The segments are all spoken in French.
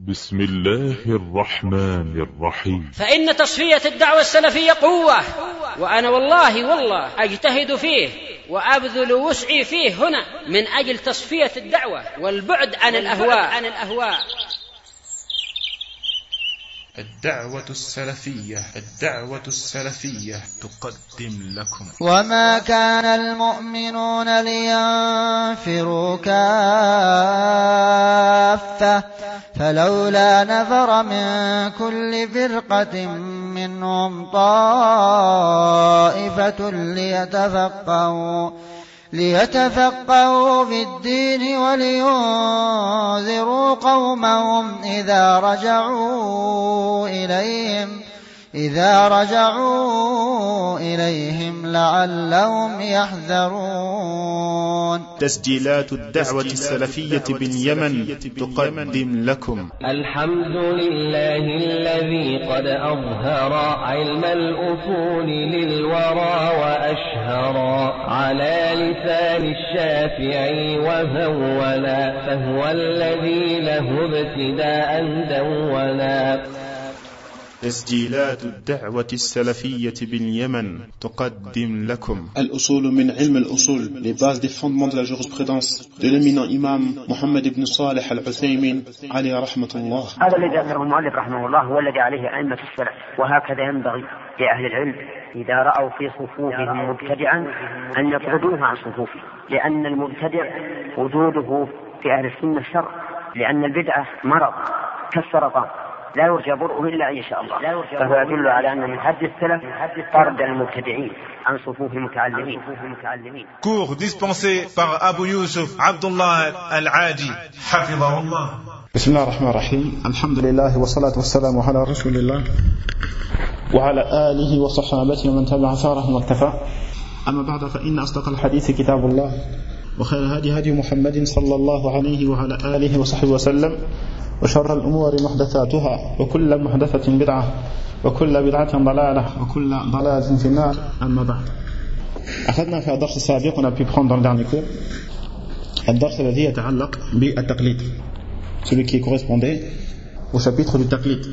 بسم الله الرحمن الرحيم. فإن تصفية الدعوة السلفية قوة، وأنا والله أجتهد فيه وأبذل وسعي فيه هنا من أجل تصفية الدعوة والبعد عن الأهواء. الدعوة السلفية تقدم لكم. وما كان المؤمنون لينفروا كافة فلولا نفر من كل فرقة منهم طائفة ليتفقهوا في الدين ولينذروا قومهم إذا رجعوا إليهم لعلهم يحذرون. تسجيلات الدعوة السلفية باليمن تقدم لكم. الحمد لله الذي قد أظهر علم الأصول للورى وأشهر على لسان الشافعي وهولا، فهو الذي له ابتداء دولا. تسجيلات الدعوة السلفية باليمن تقدم لكم. الأصول من علم الأصول, les bases des fondements de la jurisprudence de l'éminent imam Mohammed ibn Salih al-Uthaymin عليه رحمة الله. هذا الذي ذكره المؤلف رحمه الله هو الذي عليه أئمة السلف، وهكذا ينبغي لأهل العلم إذا رأوا في صفوفهم مبتدعا أن يطردوه عن صفوفه، لأن المبتدع وجوده في أهل السنة شر، لأن البدعة مرض كالسرطان لا يرجى برؤه إلا إن شاء الله، فهو يدل على أن من حد السلف طرد المبتدعين عن صفوف المتعلمين. Cours dispensé par Abu Yusuf Abdullah Al-Adi حفظه الله. بسم الله الرحمن الرحيم. الحمد لله والصلاة والسلام على رسول الله وعلى آله وصحابته ومن تبع ثاره واكتفى. أما بعد، فإن أصدق الحديث كتاب الله، وخير الهدي هدي محمد صلى الله عليه وعلى آله وصحبه وسلم، وشر الأمور محدثاتها، وكل محدثة بدعة، وكل بدعة ضلالة، وكل ضلالة في النار. أما بعد، أخذنا في الدرس السابق, on a pu prendre dans le dernier cours الدرس الذي يتعلق بالتقليد, celui qui correspondait au chapitre du taqlid.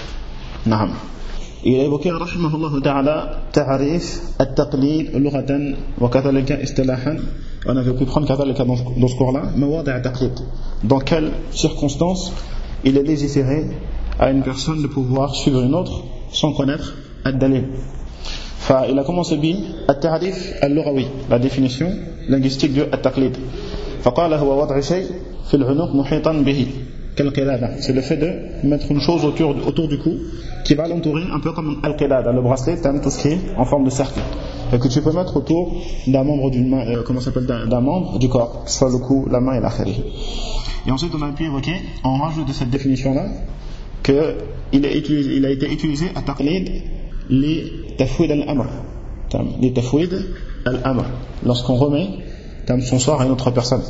نعم. Il a évoqué رحمه الله تعالى تعريف التقليد لغة وكذلك اصطلاحا. On avait pu prendre كذلك dans ce cours-là مواضع التقليد, dans quelles circonstances il est légiféré à une personne de pouvoir suivre une autre sans connaître الدليل. فإل a commencé بالتعريف اللغوي, la définition linguistique du التقليد. فقال هو وضع شيء في العنق محيطا به كالقلادة, c'est le fait de mettre une chose autour du cou qui va l'entourer un peu comme un qilada, le bracelet, tout ce qui est en forme de cercle, et que tu peux mettre autour d'un membre d'une main, d'un membre du corps, soit le cou, la main et l'akhiri. Et ensuite on a pu évoquer, en rajout de cette définition-là, qu'il a été utilisé à taqlid les tafwid al-amr, lorsqu'on remet son sort à une autre personne.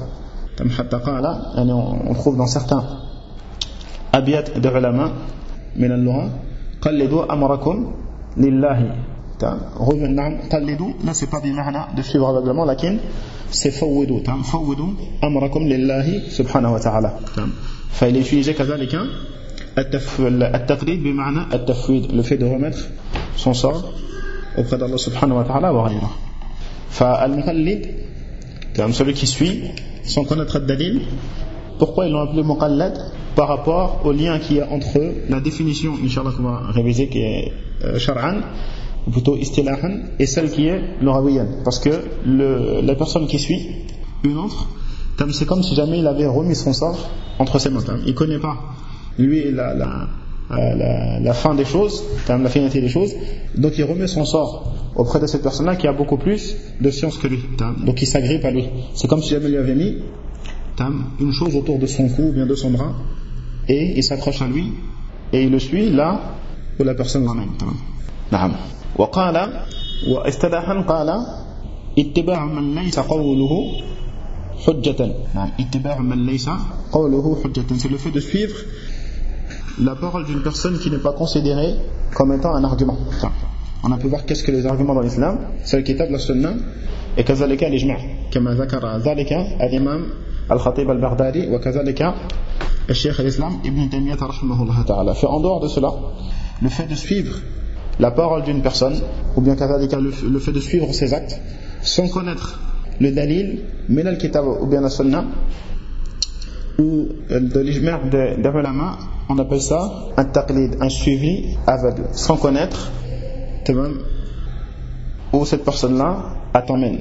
On trouve dans certains abiyat de ulama من اللغة قلدوا أمركم لله. قلدوا là c'est pas بمعنى de suivre aveuglément, لكن c'est فوضوا أمركم لله سبحانه وتعالى. فإل est utilisé كذلك التقليد بمعنى التفويض, le fait de remettre son sort auprès d'Allah سبحانه وتعالى وغيره. فالمقلد celui qui suit sans connaître le dalil. Pourquoi ils l'ont appelé muqallad? Par rapport au lien qu'il y a entre la définition, Inch'Allah, qu'on va réviser, qui est shar'an, ou plutôt istilahan, et celle qui est lughawiyan. Parce que la personne qui suit une autre, c'est comme si jamais il avait remis son sort entre ses mains. Il ne connaît pas, lui, la fin des choses, la finalité des choses, donc il remet son sort auprès de cette personne-là qui a beaucoup plus de science que lui. Donc il s'agrippe à lui. C'est comme si jamais il lui avait mis une chose autour de son cou ou bien de son bras, et il s'accroche à lui et il le suit là où la personne l'emmène. نعم. وقال واصطلاحا قال اتباع من ليس قوله حجة. اتباع من ليس قوله حجة, c'est le fait de suivre la parole d'une personne qui n'est pas considérée comme étant un argument. On a pu voir qu'est-ce que les arguments dans l'islam, c'est le kitab, la sunna, et كذلك الإجماع كما ذكر ذلك الإمام الخطيب البغدادي وكذلك Cheikh al-Islam Ibn Taymiyyah rahimahullah ta'ala. En dehors de cela, le fait de suivre la parole d'une personne, ou bien le fait de suivre ses actes, sans connaître le dalil, min al-kitab ou bien la sunnah, ou de l'ijma' des ulama, on appelle ça un taqlid, un suivi aveugle, sans connaître où cette personne-là t'emmène.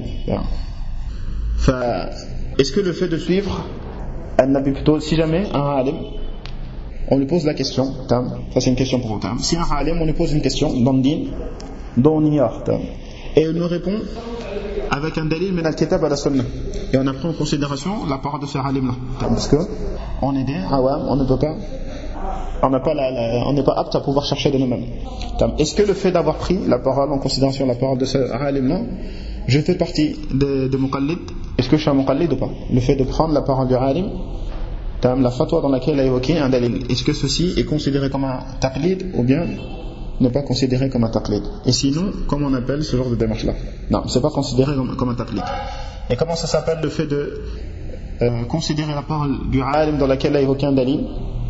Est-ce que le fait de suivre plutôt, si jamais un alim, on lui pose la question, ça c'est une question pour vous, si un alim, on lui pose une question dans le din, dont on ignore, et il nous répond avec un dalil min al-kitab à la sunnah, et on a pris en considération la parole de ce alim-là, parce que on est des awam, on ne peut pas, on n'est pas apte à pouvoir chercher de nous-mêmes. Est-ce que le fait d'avoir pris la parole en considération, la parole de ce alim-là, je fais partie de muqallid? Est-ce que je suis un muqallid ou pas? Le fait de prendre la parole du alim, la fatwa dans laquelle il a évoqué un dalil, est-ce que ceci est considéré comme un taqlid ou bien n'est pas considéré comme un taqlid? Et sinon, comment on appelle ce genre de démarche-là? Non, c'est pas considéré comme un taqlid. Et comment ça s'appelle le fait de considérer la parole du alim dans laquelle il a évoqué un dalil?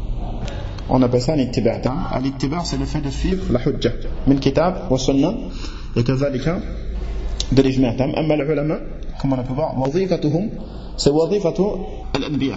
On appelle ça l'ittiba'. L'ittiba', c'est le fait de suivre la hujja min kitab wa sunnah, et kazalika de l'ijma'. Amma l'ulama, comme on a pu voir, wadhifatuhum, c'est wadhifatu al-anbiya.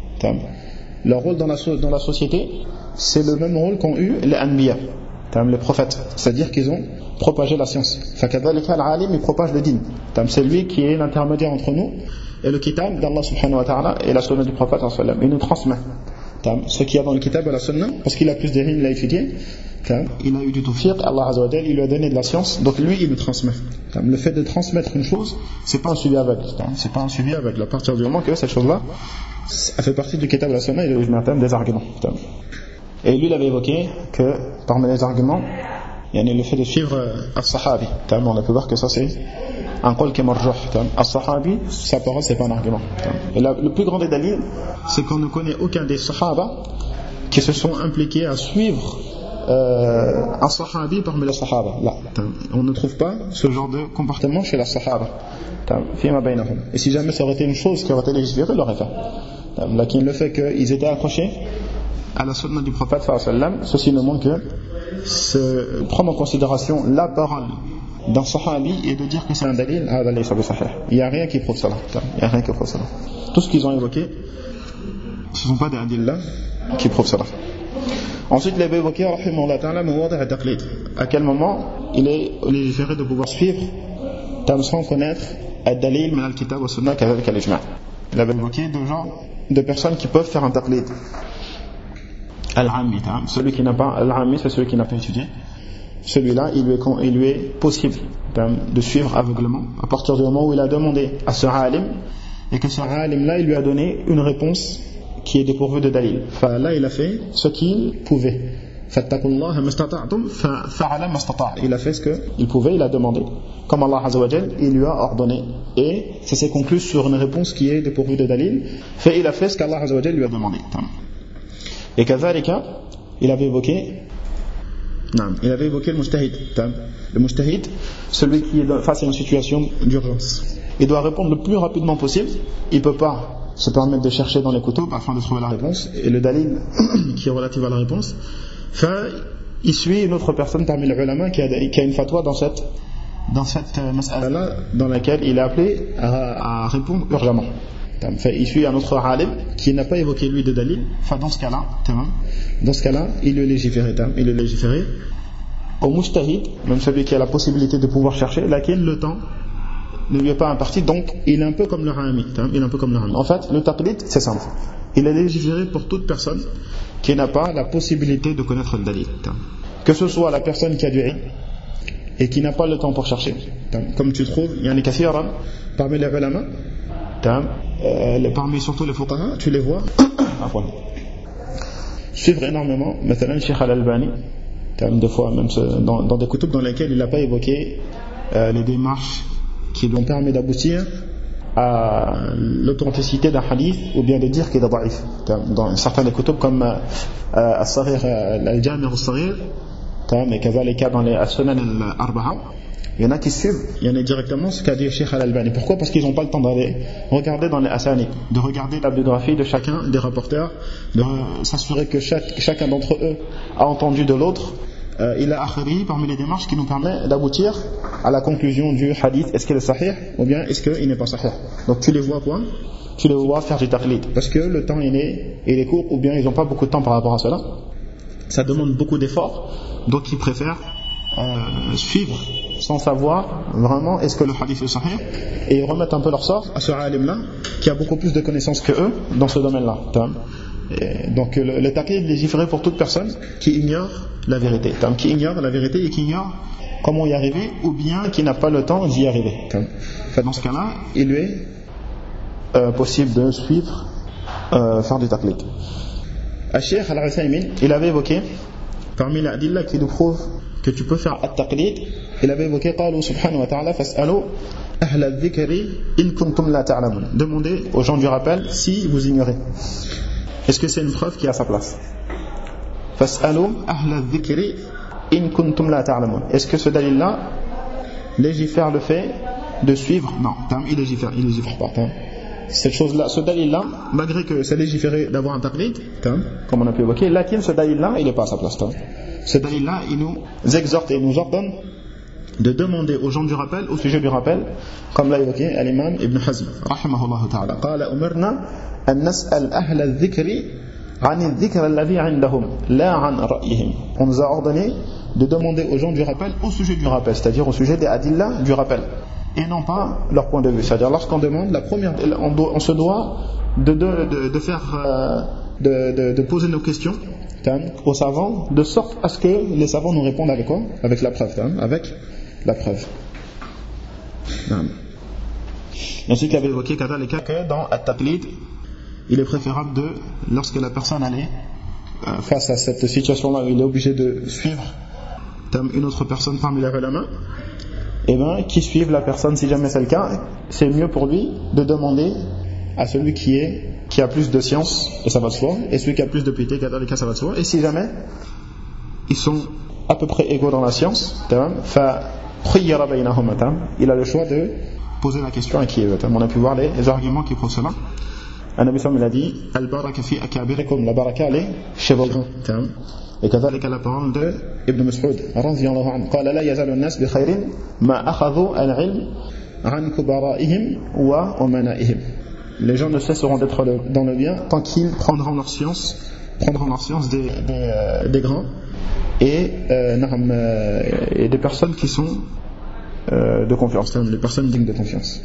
Leur rôle dans la société, c'est le même rôle qu'ont eu les anbiya, les prophètes, c'est-à-dire qu'ils ont propagé la science. Fakadhalika al-alim, il propage le din. C'est lui qui est l'intermédiaire entre nous et le kitab d'Allah subhanahu wa ta'ala et la sunna du prophète sallallahu alayhi wa sallam. Il nous transmet ce qu'il y a dans le kitab et la sunna, parce qu'il a plus de il l'a étudié, il a eu du tawfiq, Allah azza wa jalla, il lui a donné de la science, donc lui il nous transmet. Le fait de transmettre une chose, c'est pas un suivi aveugle, c'est pas un suivi aveugle, à partir du moment que cette chose-là, elle fait partie du kitab et la sunna et des arguments. Et lui il avait évoqué que parmi les arguments, il y a le fait de suivre as-sahabi. On a pu voir que ça c'est un qol qui est marjuh. As-sahabi, sa parole c'est pas un argument. Et le plus grand des dalils, c'est qu'on ne connaît aucun des sahaba qui se sont impliqués à suivre un sahabi parmi les sahaba. Là, on ne trouve pas ce genre de comportement chez les sahaba. Et si jamais ça aurait été une chose qui aurait été légiférée, il l'aurait fait. Là, qui le fait qu'ils étaient accrochés à la sunna du prophète sallallahu alayhi wa sallam, ceci ne montre que prendre en considération la parole d'un sahabi et de dire que c'est un dalil, il n'y a rien qui prouve cela. Tout ce qu'ils ont évoqué, ce ne sont pas des hadiths là qui prouvent cela. Ensuite, il avait évoqué à quel moment il est légiféré de pouvoir suivre sans connaître ad-dalil min al-kitab wa sunnah kadhalika al-ijma'. Il avait évoqué deux genres de personnes qui peuvent faire un taqlid. Al-Ammi, celui qui n'a pas, Al-Ammi, c'est celui qui n'a pas étudié. Celui-là, il lui est possible de suivre aveuglement à partir du moment où il a demandé à ce alim et que ce alim-là, il lui a donné une réponse qui est dépourvue de dalil. Là, il a fait ce qu'il pouvait. Fattaqullaha mastata'tum fa'ala mastata'. Il a fait ce qu'il pouvait, il a demandé. Comme Allah Azza wa Jalla, il lui a ordonné. Et ça s'est conclu sur une réponse qui est dépourvue de dalil. Il a fait ce qu'Allah Azza wa Jalla lui a demandé. Et kazalika, il avait évoqué le mujtahid. Le mujtahid, celui qui est face à une situation d'urgence. Il doit répondre le plus rapidement possible. Il ne peut pas se permettre de chercher dans les kutub afin de trouver la réponse. Et le dalil qui est relatif à la réponse, il suit une autre personne parmi les ulama qui a une fatwa dans cette mas'ala dans laquelle il est appelé à répondre urgemment. Il suit un autre alim qui n'a pas évoqué lui de dalil. Dans ce cas-là, il le légiférait au mujtahid, même celui qui a la possibilité de pouvoir chercher, laquelle le temps ne lui est pas imparti, donc il est un peu comme le rami. En fait, le taqlid, c'est simple. Il est légiféré pour toute personne qui n'a pas la possibilité de connaître le dalil. Que ce soit la personne qui a du ilm et qui n'a pas le temps pour chercher. Comme tu trouves, il y en a kathiran parmi les ulama, parmi surtout les fuqaha, tu les vois suivre énormément, مثلا Cheikh Al-Albani, des fois même dans des kutub dans lesquels il n'a pas évoqué les démarches qui lui ont permis d'aboutir à l'authenticité d'un hadith ou bien de dire qu'il est da'if. Dans certains des kutub comme Al-Jami' al-Saghir, et kazalika dans les As-Sunan al-Arba'a, Il y en a qui suivent, il y en a directement ce qu'a dit Cheikh Al-Albani. Pourquoi? Parce qu'ils n'ont pas le temps d'aller regarder dans les asanid, de regarder la biographie de chacun des rapporteurs, de s'assurer que chacun d'entre eux a entendu de l'autre. Il a akhiri parmi les démarches qui nous permet d'aboutir à la conclusion du hadith. Est-ce qu'il est sahih ou bien est-ce qu'il n'est pas sahih? Donc tu les vois quoi? Tu les vois faire du taqlid parce que le temps il est court ou bien ils n'ont pas beaucoup de temps par rapport à cela. Ça demande beaucoup d'efforts, donc ils préfèrent suivre sans savoir vraiment est-ce que le hadith est sahih, et ils remettent un peu leur sort à ce alim-là qui a beaucoup plus de connaissances que eux dans ce domaine-là. Et donc le taqlid est légiféré pour toute personne qui ignore la vérité, qui ignore la vérité et qui ignore comment y arriver ou bien qui n'a pas le temps d'y arriver. Dans ce cas-là, il lui est possible de suivre, faire du taqlid. Al-Cheikh Al-Uthaymin, il avait évoqué parmi les adillas qui nous prouvent que tu peux faire at-taqlid, il avait évoqué قالوا سبحانه وتعالى فاسألوا أهل الذكر إن كنتم لا تعلمون. Demandez aux gens du rappel si vous ignorez. Est-ce que c'est une preuve qui a sa place? فاسألوا أهل الذكر إن كنتم لا تعلمون. Est-ce que ce dalil-là légifère le fait de suivre? Non, il légifère pas. Cette chose-là, ce dalil-là, malgré que c'est légiféré d'avoir un taqlid, comme on a pu évoquer, lakin ce dalil-là, il n'est pas à sa place. Ce dalil-là, il nous exhorte et nous ordonne de demander aux gens du rappel, au sujet du rappel, comme l'a évoqué l'imam Ibn Hazm, rahimahullah ta'ala. قال أمرنا أن نسأل أهل الذكر عن الذكر الذي عندهم لا عن رأيهم. On nous a ordonné de demander aux gens du rappel au sujet du rappel, c'est-à-dire au sujet des adillas du rappel, et non pas leur point de vue. C'est-à-dire lorsqu'on demande la première, on se doit de faire de poser nos questions aux savants, de sorte à ce que les savants nous répondent avec quoi? Avec la preuve. Avec la preuve. Ensuite, il avait évoqué que dans At-Taqlid, il est préférable lorsque la personne allait face à cette situation-là où il est obligé de suivre une autre personne parmi les ulama, qui suive la personne. Si jamais c'est le cas, c'est mieux pour lui de demander à celui qui a plus de science, et ça va de soi, et celui qui a plus de piété, ça va de soi. Et si jamais ils sont à peu près égaux dans la science, il a le choix de poser la question à qui il veut. On a pu voir les arguments qui prouvent cela. Nabi Sallam il a dit Al-baraka fi akabirikum, la baraka elle est chez vos grands. Et كذلك la parole de Ibn Mas'ud radiyallahu anhu قال لا يزال الناس بخير ما أخذوا العلم عن كبرائهم وأمنائهم. Les gens ne cesseront d'être dans le bien tant qu'ils prendront leur science des grands et des personnes qui sont de confiance, des personnes dignes de confiance.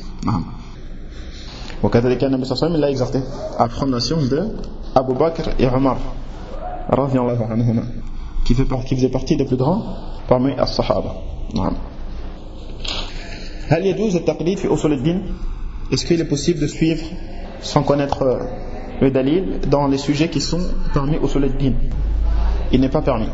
وكذلك النبي صلى الله عليه وسلم l'a exhorté à prendre la science de Abu Bakr et Omar radiyallahu anhuma, qui faisait partie des plus grands parmi as-sahaba. هل يجوز التقليد في أصول الدين? Est-ce qu'il est possible de suivre sans connaître le dalil dans les sujets qui sont parmi usul ad-din? Il n'est pas permis.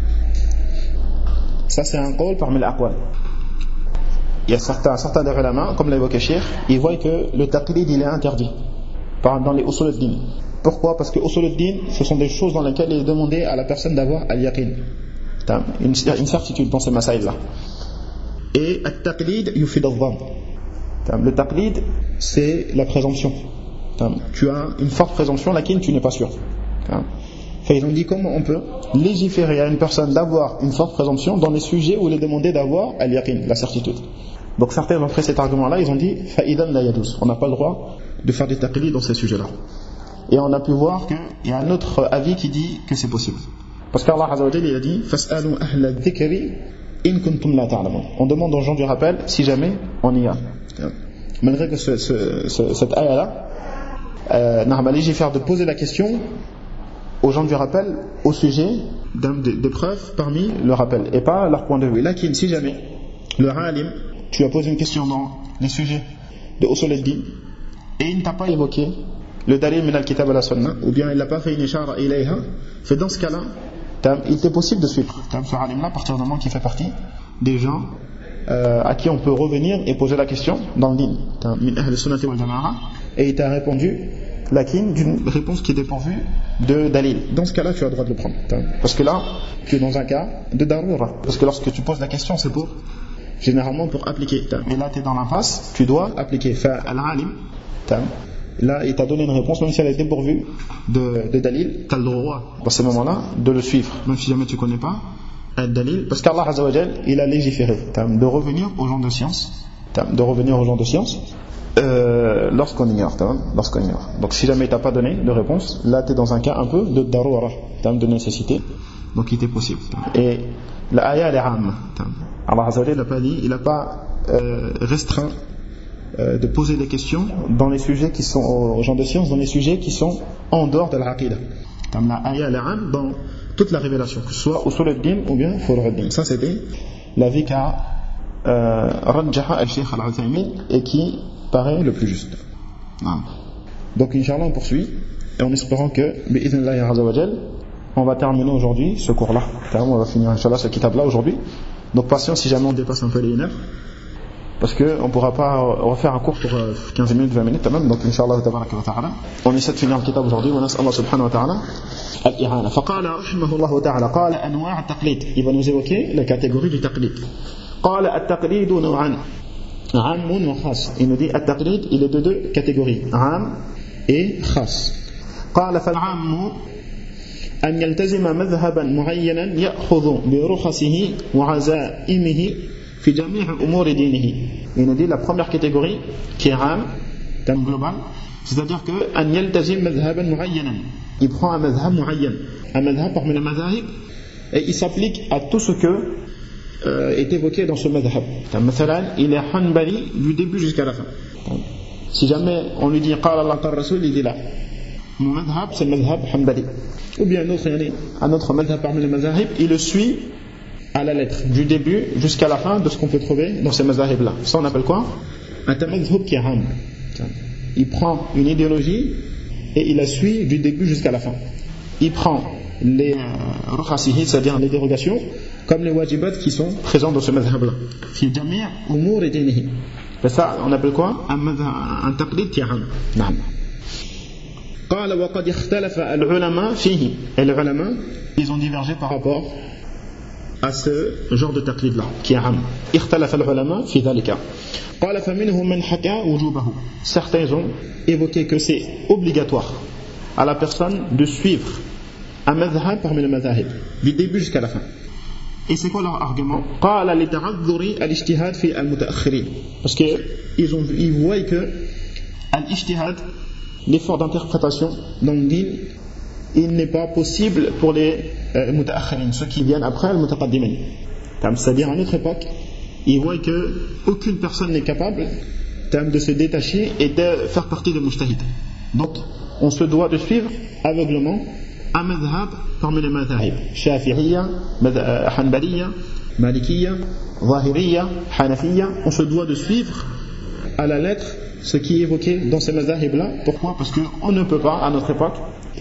Ça c'est un qawl parmi les aqwal. Il y a certains des ulama, comme l'a évoqué Cheikh, ils voient que le taqlid il est interdit dans les usul ad-din. Pourquoi? Parce que usul ad-din, ce sont des choses dans lesquelles il est demandé à la personne d'avoir al-yaqin, une certitude dans ces masaïl-là. Et at-taqlid yufid al-dhann. Le taqlid, c'est la présomption. Tu as une forte présomption, laquelle tu n'es pas sûr. Ils ont dit comment on peut légiférer à une personne d'avoir une forte présomption dans les sujets où il est demandé d'avoir al-yaqin, la certitude. Donc certains ont pris cet argument-là, ils ont dit fa'idan la yaduz. On n'a pas le droit de faire des taqlid dans ces sujets-là. Et on a pu voir qu'il y a un autre avis qui dit que c'est possible. Parce qu'Allah Azza wa Jalla il a dit fas'alu ahla dhikri in kuntum la ta'lamun. On demande aux gens du rappel si jamais on y a. Malgré que cette ayah-là a légifère de poser la question aux gens du rappel au sujet des preuves parmi le rappel et pas leur point de vue. Là, si jamais le alim, tu as posé une question dans les sujets de usul ad-din et il ne t'a pas évoqué le dalil min al-kitab wa la sunna, ou bien il n'a pas fait une ishara ilayha, c'est dans ce cas-là il t'est possible de suivre ce alim-là à partir du moment qu'il fait partie des gens à qui on peut revenir et poser la question dans le din min ahl sunnati wal jama'a, et il t'a répondu d'une réponse qui est dépourvue de dalil. Dans ce cas-là, tu as le droit de le prendre. Parce que là, tu es dans un cas de darura. Parce que lorsque tu poses la question, c'est pour généralement pour appliquer. Et là, tu es dans l'impasse, tu dois appliquer. Al-alim, là, il t'a donné une réponse, même si elle est dépourvue de dalil, tu as le droit, dans ce moment-là, de le suivre, même si jamais tu ne connais pas dalil, parce qu'Allah Azza wa Jal, il a légiféré de revenir aux gens de science, lorsqu'on ignore. Donc si jamais tu n'as pas donné de réponse, là tu es dans un cas un peu de darura, de nécessité, donc il était possible. Et la ayah elle est âme. Allah Azza wa Jal il n'a pas restreint de poser des questions dans les sujets qui sont aux gens de science, dans les sujets qui sont en dehors de l'aqida. La ayah elle est âme dans toute la révélation, que ce soit usul al-din ou bien furu' al-din. Ça c'était l'avis qu'a rajjaha al-Sheikh al-Uthaymin et qui paraît le plus juste. Donc Inch'Allah on poursuit et en espérant que bi'idhnillahi azza wa jal on va terminer aujourd'hui ce cours-là. On va finir Inch'Allah ce kitab-là aujourd'hui. Donc patience si jamais on dépasse un peu les 1 heure, parce qu'on ne pourra pas refaire un cours pour 15 minutes, 20 minutes même. Donc Inch'Allah tabaraka wa ta'ala on essaie de finir le kitab aujourd'hui. On nas'Allah subhanahu wa ta'ala al-i'ana. Faqala rahimahullah ta'ala qala anwa' at-taqlid. Il va nous évoquer la catégorie du taqlid. Qala at-taqlid naw'an 'am wa khas. Il nous dit at-taqlid il est de 2 catégories, 'am et khas. Qala fal-'am an yaltazima madhhaban mu'ayyanan ya'khudhu bi rukhasihi wa 'azaimihi fi jami' umur dinihi. Il nous dit la première catégorie qui est 'am, terme global, c'est-à-dire que an yaltazim madhhaban mu'ayyanan. Il prend un madhhab mu'ayyan, un madhhab parmi les madhahib, et il s'applique à tout ce que est évoqué dans ce madhhab. Il est hanbali du début jusqu'à la fin. Si jamais on lui dit qala Allah qala Rasul, il dit là mon madhhab c'est le madhhab hanbali. Ou bien un autre madhhab parmi les madhahib, il le suit à la lettre, du début jusqu'à la fin de ce qu'on peut trouver dans ces madhahib là. Ça on appelle quoi? Un tamadhhab qui est ham. Il prend une idéologie et il la suit du début jusqu'à la fin. Il prend les rukhasihi, c'est-à-dire les dérogations, comme les wajibat qui sont présents dans ce madhhab-là. Fi jami' umur dinihi. Ça, on appelle quoi? Un taqlid qui est ham. Naam. Qala wa qad ikhtalafa al-ulama fihi. Et les ulama, ils ont divergé par rapport à ce genre de taqlid-là, qui est ham. Ikhtalafa al-ulama fi dhalika. Qala fa minhum man haka wujubahu. Certains ont évoqué que c'est obligatoire à la personne de suivre un madhhab parmi les madhahib, du début jusqu'à la fin. Et c'est quoi leur argument? Qala li ta'adhdhuri al-ijtihad fi al-mutaakhirin. Parce qu'ils voient que al-ijtihad, l'effort d'interprétation dans le din, il n'est pas possible pour les mutaakhirin, ceux qui viennent après le mutaqaddimin. C'est-à-dire à notre époque, ils voient qu'aucune personne n'est capable de se détacher et de faire partie des mujtahid. Donc, on se doit de suivre aveuglement un madhhab parmi les madhahib. Shafi'iyya, Hanbaliyya, Malikiyya, Zahiriyya, Hanafiyya. On se doit de suivre à la lettre ce qui est évoqué dans ces madhahib-là. Pourquoi? Parce qu'on ne peut pas, à notre époque,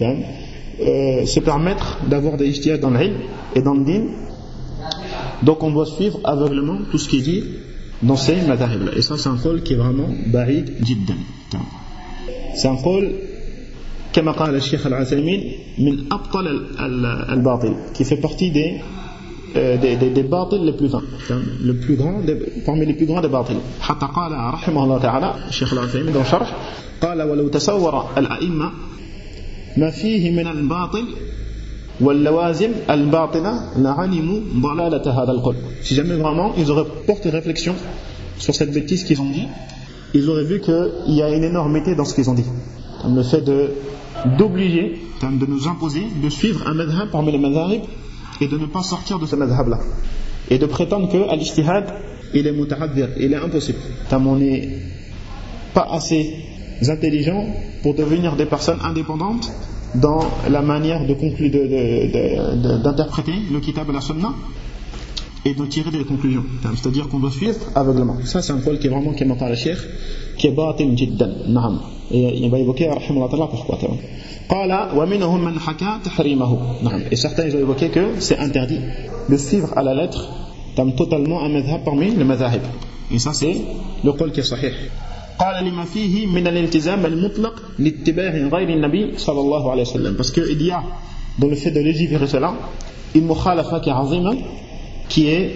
se permettre d'avoir des ijtihad dans l'ilm et dans le din. Donc on doit suivre aveuglement tout ce qui est dit dans ces madhahib-là. Et ça, c'est un qol qui est vraiment ba'id jiddan. C'est un qol, comme قال الشيخ العثيمين, من أبطل الباطل, qui fait partie des باطل les plus vains, le plus grand parmi les plus grands des باطل. حتى قال رحمه الله تعالى الشيخ العثيمين dans شرح قال ولو تصور الأئمة ما فيه من الباطل واللوازم الباطنة لعلموا ضلالة هذا القول. Si jamais vraiment ils auraient porté réflexion sur cette bêtise qu'ils ont dit, ils auraient vu qu'il y a une énormité dans ce qu'ils ont dit. Le fait d'obliger, de nous imposer de suivre un madhhab parmi les madhahib et de ne pas sortir de ce madhhab-là. Et de prétendre que l'ijtihad, il est muta'addir, il est impossible. On n'est pas assez intelligent pour devenir des personnes indépendantes dans la manière de conclure, d'interpréter le kitab et la sunna et de tirer des conclusions. C'est-à-dire qu'on doit suivre aveuglement. Ça, c'est un qol qui est vraiment, comme قال الشيخ, qui est batil jiddan. Naam. Et il va évoquer, rahimahullah ta'ala, pourquoi. Qala wa minhum man haka tahrimahu. Naam. Et certains, ils ont évoqué que c'est interdit de suivre à la lettre totalement un madhhab parmi les madhahib. Et ça, c'est le qol qui est sahih. قال لما فيه من الالتزام المطلق لاتباع غير النبي صلى الله عليه وسلم. Parce qu'il y a dans le fait de légiférer cela une mukhalafa qui est azima, qui est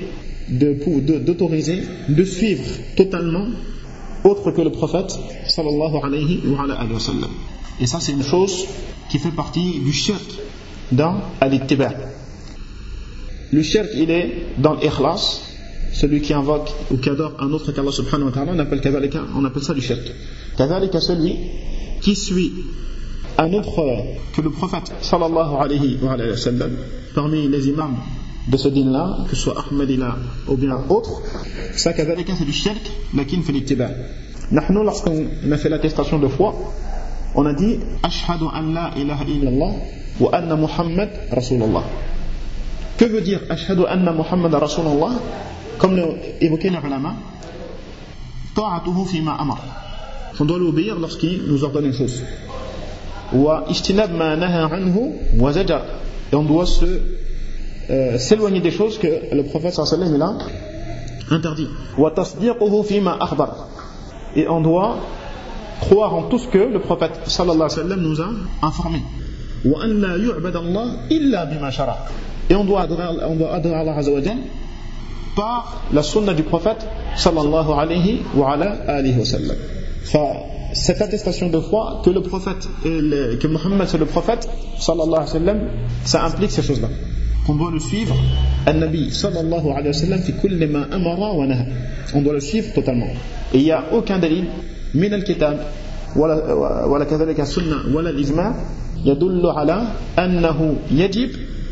d'autoriser de suivre totalement autre que le prophète sallallahu alayhi wa sallam. Et ça, c'est une chose qui fait partie du shirk dans al-ittiba'. Le shirk, il est dans l'ikhlas, celui qui invoque ou qui adore un autre qu'Allah subhanahu wa ta'ala, on appelle ça du shirk. Kadhalika, celui qui suit un autre que le prophète sallallahu alayhi wa sallam, parmi les imams de ce din-là, que ce soit Ahmadila ou bien autre, ça, kadhalika, c'est du shirk, lakin fait l'ittiba'. Nous, lorsqu'on a fait l'attestation de foi, on a dit Ashhadu an la ilaha illallah wa anna Muhammad Rasulullah. Que veut dire Ashhadu anna Muhammad Rasulullah? Comme l'ont évoqué les ulama, ta'atuhu fima amar. On doit l'obéir lorsqu'il nous ordonne une chose. Wa ijtinab ma naha anhu wa zajar. Et on doit s'éloigner des choses que le prophète sallallahu alayhi wa sallam a interdit. Wa tasdiquhu fima akhbar. Et on doit croire en tout ce que le prophète sallallahu alayhi wa sallam nous a informé. Wa an la yu'bad Allah illa bima shara. Et on doit adorer Allah azza wa jalla par la sunna du prophète sallallahu alayhi wa sallam. Cette attestation de foi que le prophète que Muhammad c'est le prophète sallallahu alayhi wa sallam, ça implique ces choses-là. Qu'on doit le suivre, al-Nabi sallallahu alayhi wa sallam fi kulli ma amara wa naha. On doit le suivre totalement. Et il n'y a aucun dalil min al-kitab wala kadhalika sunna wala al-ijma' yadullu ala annahu yajib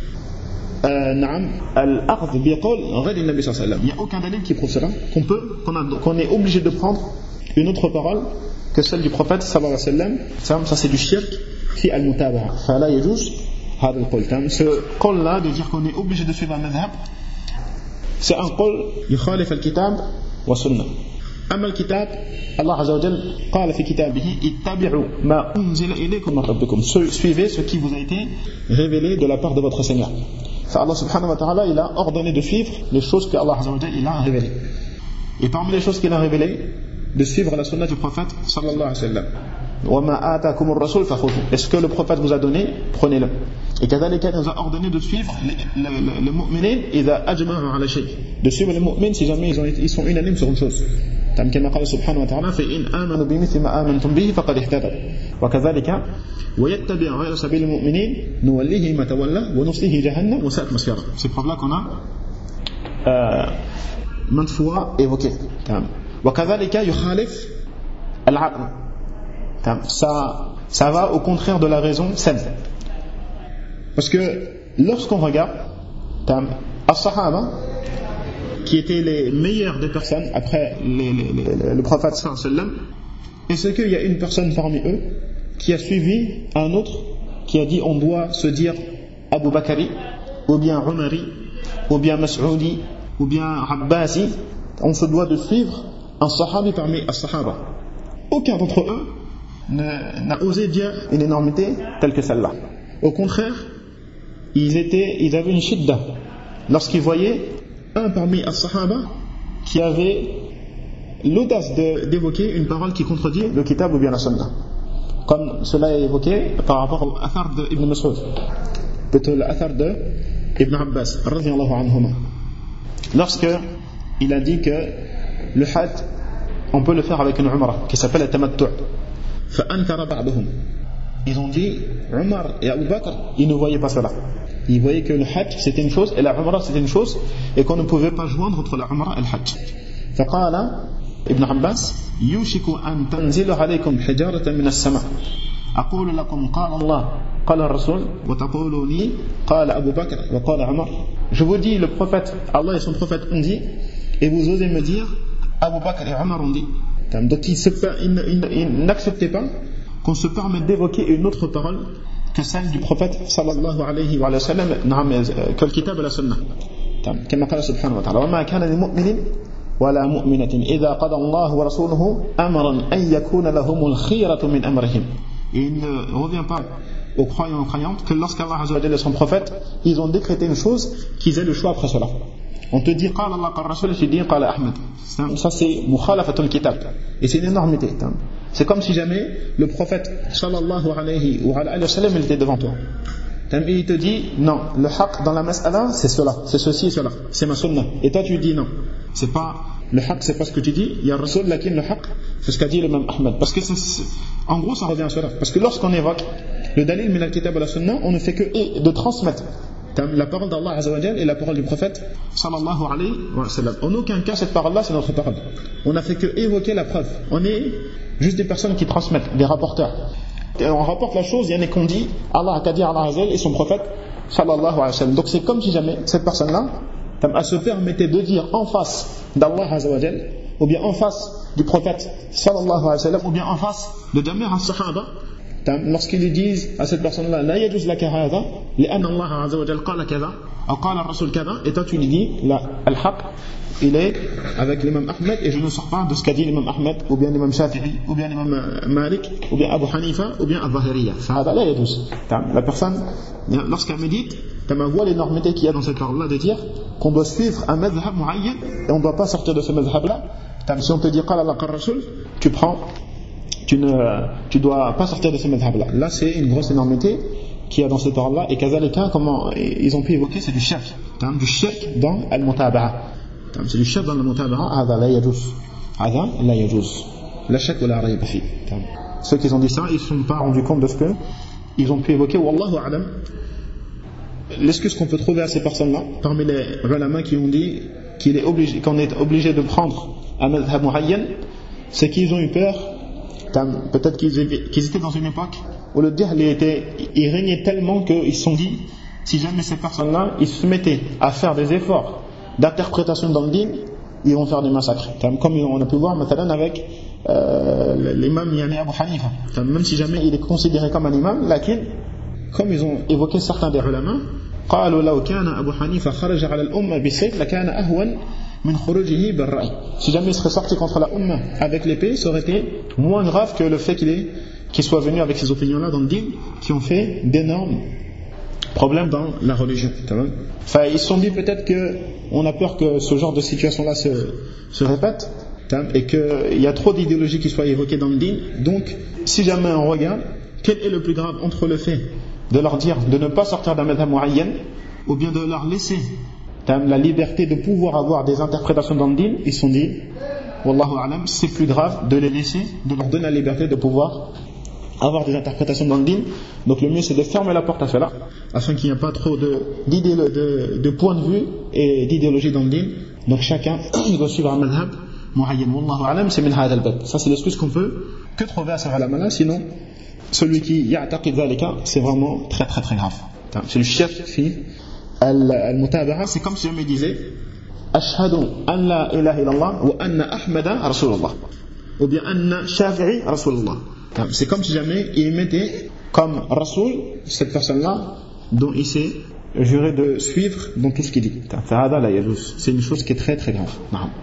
al-aqd bi qawl ghayr an-nabi sallallahu alayhi wa sallam. Il n'y a aucun dalil qui prouve cela, qu'on est obligé de prendre une autre parole que celle du prophète sallallahu alayhi wa sallam. Ça c'est du shirk fi al-mutaba'a. Fala yajuz hada al-qawl. Ce qawl là de dire qu'on est obligé de suivre un madhhab, c'est un qawl yukhalif al-kitab wa sunnah. أما الكتاب الله عز وجل قال في كتابه اتبعوا ما أنزل إليكم من ربكم. Suivez ce qui vous a été révélé de la part de votre Seigneur. Allah subhanahu wa ta'ala, il a ordonné de suivre les choses que Allah azza wa jalla il a révélées. Et parmi les choses qu'il a révélées, de suivre la sunna du prophète sallallahu alayhi wa sallam. وَمَا آتَاكُمُ الرَّسُولُ فَخُذُوهُ. Et ce que le prophète vous a donné, prenez-le. Et كذلك il nous a ordonné de suivre les mu'minines إذا أجمعوا على شيء. De suivre les mu'mines si jamais ils sont unanimes sur une chose. كما قال سبحانه وتعالى فإن آمنوا بمثل ما آمنتم به فقد اهتدوا وكذلك ويتبع غير سبيل المؤمنين نوليه ما تولى ونصليه جهنم وساءت مصيرا. Ces preuves-là qu'on a maintes fois évoquées. وكذلك يخالف العقل. Ça va au contraire de la raison saine. Parce que lorsqu'on regarde as-sahaba qui étaient les meilleurs des personnes après le prophète sallallahu alayhi wa sallam, est-ce qu'il y a une personne parmi eux qui a suivi un autre qui a dit on doit se dire Abu Bakari ou bien Umari ou bien Mas'oudi ou bien Abbasi, on se doit de suivre un sahabi parmi as-sahaba? Aucun d'entre eux n'a osé dire une énormité telle que celle-là. Au contraire, ils avaient une shidda lorsqu'ils voyaient un parmi as-sahaba qui avait l'audace d'évoquer une parole qui contredit le kitab ou bien la sunna, comme cela est évoqué par rapport au athar d'Ibn Mas'ud, plutôt l'athar d'Ibn Abbas radiyallahu anhuma, lorsque il a dit que le hajj on peut le faire avec une umrah qui s'appelle al-tamattu'. فأنكر بعضهم. Ils ont dit Omar et Abu Bakr, ils ne voyaient pas cela. Ils voyaient que le hajj c'était une chose et la umrah c'était une chose et qu'on ne pouvait pas joindre entre la umrah et le hajj. فقال ابن عباس يوشك أن تنزل عليكم حجارة من السماء أقول لكم قال الله قال الرسول وتقولوا لي قال أبو بكر وقال عمر. Je vous dis le prophète, Allah et son prophète ont dit et vous osez me dire Abu Bakr et Omar ont dit. Donc ils n'acceptaient pas qu'on se permette d'évoquer une autre parole que celle du prophète sallallahu alayhi wa sallam, que le kitab et la sunna. كما قال سبحانه وتعالى وما كان لمؤمن ولا مؤمنة إذا قضى الله ورسوله أمرا أن يكون لهم الخيرة من أمرهم. Et il ne revient pas aux croyants et aux croyantes que lorsqu'Allah azza wa jalla et son prophète ils ont décrété une chose qu'ils aient le choix après cela. On te dit قال الله قال الرسول, tu dis قال أحمد. Ça c'est mukhalafatul kitab et c'est une énormité. C'est comme si jamais le prophète sallallahu alayhi wa sallam il était devant toi. Et il te dit, non, le haqq dans la mas'ala, c'est cela, c'est ceci et cela, c'est ma sunnah. Et toi tu dis non, c'est pas, le haqq c'est pas ce que tu dis, il y a Rasul, lakin le haqq, c'est ce qu'a dit l'imam Ahmed. Parce que en gros ça revient à cela. Parce que lorsqu'on évoque le dalil min al-kitab wa la sunnah, on ne fait que de transmettre la parole d'Allah Azza wa Jal et la parole du prophète sallallahu alayhi wa sallam. En aucun cas cette parole-là c'est notre parole. On n'a fait que évoquer la preuve. On est juste des personnes qui transmettent, des rapporteurs. Et on rapporte la chose, il y en a qu'on dit Allah a dit Allah Azza wa Jal et son prophète sallallahu alayhi wa sallam. Donc c'est comme si jamais cette personne-là elle se permettait de dire en face d'Allah Azza wa Jal, ou bien en face du prophète sallallahu alayhi wa sallam, ou bien en face de Jamir as-Sahaba, lorsqu'ils disent à cette personne-là la yajuz laka hadha li'anna Allah Azza wa Jal qala kadha ou qala ar-rasul kadha, et toi tu lui dis al-haq il est avec l'imam Ahmed et je ne sors pas de ce qu'a dit l'imam Ahmed ou bien l'imam Shafi'i ou bien l'imam Malik ou bien Abu Hanifa ou bien al-Zahiriyya. Fahada la yajuz. La personne lorsqu'elle médite, elle voit l'énormité qu'il y a dans cette parole-là de dire qu'on doit suivre un madhhab mu'ayyan et on ne doit pas sortir de ce madhhab-là. Si on te dit qala Allah qala ar-rasul, tu dois pas sortir de ce madhhab-là. Là, c'est une grosse énormité qu'il y a dans cette parole-là. Et kazalika, comment ils ont pu évoquer, c'est du shirk. Du shirk dans al-mutaba'a. C'est du shirk dans al-mutaba'a. Hadha la yajuz. Hadha la yajuz. La shirk wa la rayba fi. Ceux qui ont dit ça, ils ne se sont pas rendus compte de ce qu'ils ont pu évoquer. Wallahu a'lam. L'excuse qu'on peut trouver à ces personnes-là, parmi les ulama qui ont dit qu'on est obligé de prendre un madhhab mu'ayyan, c'est qu'ils ont eu peur. Peut-être qu'ils étaient dans une époque où le jahl il régnait tellement qu'ils se sont dit, si jamais ces personnes-là ils se mettaient à faire des efforts d'interprétation dans le din, ils vont faire des massacres. Comme on a pu voir maintenant avec l'imam Yani Abu Hanifa. Même si jamais il est considéré comme un imam, lakin, comme ils ont évoqué certains des ulama, قالوا لو كان أبو حنيفة خرج على الأمة بالسيف لكان أهون من خروجه بالرأي. Si jamais il serait sorti contre la Ummah avec l'épée, ça aurait été moins grave que le fait qu'il soit venu avec ces opinions-là dans le din, qui ont fait d'énormes problèmes dans la religion. Enfin, ils se sont dit peut-être qu'on a peur que ce genre de situation-là se répète, et qu'il y a trop d'idéologies qui soient évoquées dans le din. Donc, si jamais on regarde, quel est le plus grave entre le fait de leur dire de ne pas sortir d'un madhhab mu'ayyan, ou bien de leur laisser la liberté de pouvoir avoir des interprétations dans le din, ils se sont dit, wallahu a'lam, c'est plus grave de les laisser, de leur donner la liberté de pouvoir avoir des interprétations dans le din. Donc le mieux c'est de fermer la porte à cela, afin qu'il n'y ait pas trop de points de vue et d'idéologie dans le din. Donc chacun doit suivre un madhhab mu'ayyan. Wallahu a'lam, c'est min hadha al-bab. Ça c'est l'excuse qu'on peut que trouver à ce ulama-là, sinon celui qui ya'taqid dhalika, c'est vraiment très très très grave. C'est le shirk fi al-mutaba'a. C'est comme si je me disais ashhadu an la ilaha illallah wa anna ahmada rasulullah, ou bien anna shafi'i rasulullah. C'est comme si jamais il mettait comme rasoul cette personne-là dont il s'est juré de suivre dans tout ce qu'il dit. C'est une chose qui est très très grave.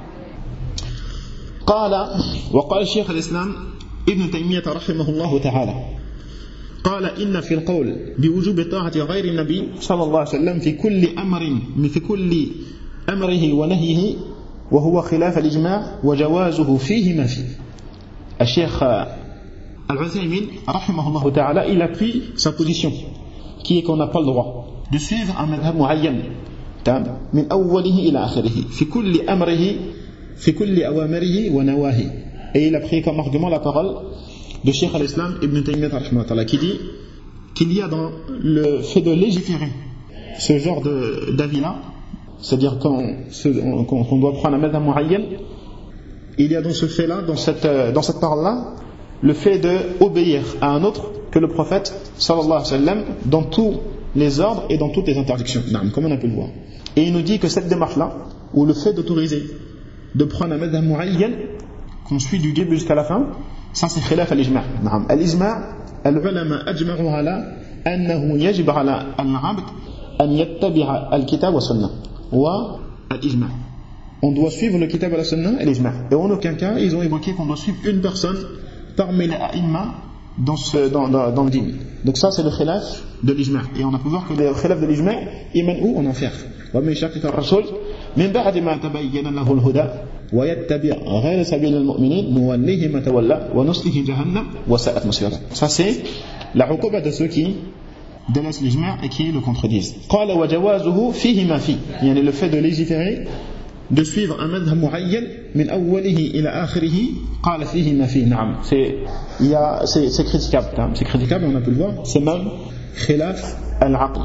وقال شيخ الإسلام ابن تيمية رحمه الله تعالى قال إن في القول بوجوب طاعة غير النبي صلى الله عليه وسلم في كل أمره ونهيه وهو خلاف الإجماع وجوازه فيه ما فيه. الشيخ Al-Uthaymin رحمه الله تعالى, il a pris sa position qui est qu'on n'a pas le droit de suivre un madhhab mu'ayyan من أوله إلى آخره في كل أمره في كل أوامره ونواهيه. Et il a pris comme argument la parole de Cheikh al-Islam Ibn Taymiyyah qui dit qu'il y a dans le fait de légiférer ce genre d'avis-là, c'est-à-dire qu'on doit prendre un madhhab mu'ayyan, il y a dans ce fait-là, dans cette parole-là, le fait d'obéir à un autre que le prophète sallallahu alayhi wa sallam dans tous les ordres et dans toutes les interdictions, comme on a pu le voir. Et il nous dit que cette démarche-là, ou le fait d'autoriser de prendre un madhhab mu'ayyan qu'on suit du début jusqu'à la fin, ça c'est khilaf al-ijma'. Al-ijma', al-ulama ajma'u ala annahu yajib ala al-'abd an yattabi'a al-kitab wa sunnah wa al-ijma'. On doit suivre le kitab wa la sunnah et l'ijma'. Et en aucun cas ils ont évoqué qu'on doit suivre une personne parmi les a'imma dans le din. Donc ça c'est le khilaf de l'ijma'. Et on a pu voir que le khilaf de l'ijma' il mène où? En enfer. Wa man shaqiqa ar-rasul min ba'di ma tabayyana lahu al-huda wa yattabi' ghayra sabil al-mu'minin nuwallihi ma tawalla wa nuslihi jahannam wa sa'at masira. Ça c'est la uquba de ceux qui délaissent l'ijma' et qui le contredisent. قال وجوازه فيه ما فيه. يعني le fait de légiférer, de suivre un madhhab mu'ayyan min awwalihi ila akhirihi, قال فيه ما فيه. نعم. C'est critiquable. C'est critiquable, on a pu le voir. C'est même khilaf al-aql.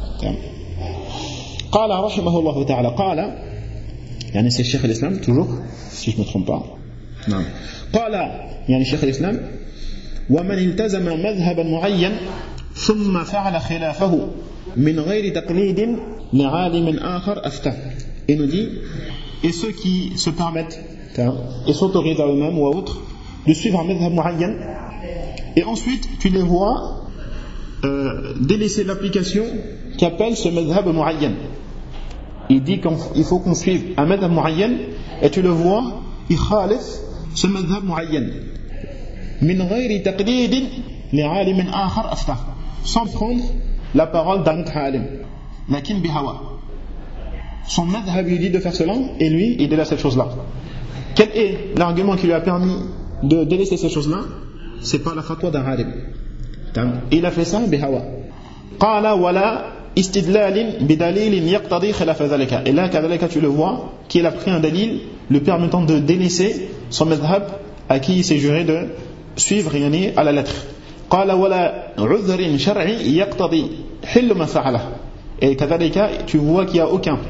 قال رحمه الله تعالى قال يعني c'est Cheikh l'Islam toujours si je me trompe pas. نعم. قال يعني شيخ الإسلام ومن التزم مذهبا معين ثم فعل خلافه من غير تقليد لعالم آخر أفتى. Il nous dit et ceux qui se permettent et s'autorisent à eux-mêmes ou à autres de suivre un madhhab mu'ayyan et ensuite tu les vois délaisser l'application qu'appelle ce madhhab mu'ayyan. Il dit qu'il faut qu'on suive un madhhab mu'ayyan et tu le vois il khalif ce madhhab mu'ayyan min ghayri taqlid li'alim akhar aftah, sans prendre la parole d'un autre alim lakin bihawa. Son madhhab lui dit de faire cela et lui il délaisse cette chose là. Quel est l'argument qui lui a permis de délaisser cette chose là? C'est pas la fatwa d'un alim. Il a fait ça bihawa. Qala wala istidlal bidalil yaqtadi khilaf dhalika. Et là kadhalika tu le vois qu'il a pris un dalil le permettant de délaisser son madhhab à qui il s'est juré de suivre yani à la lettre. Qala wala udhrin shar'i yaqtadi hill ma fa'ala. Et kadhalika tu vois qu'il y a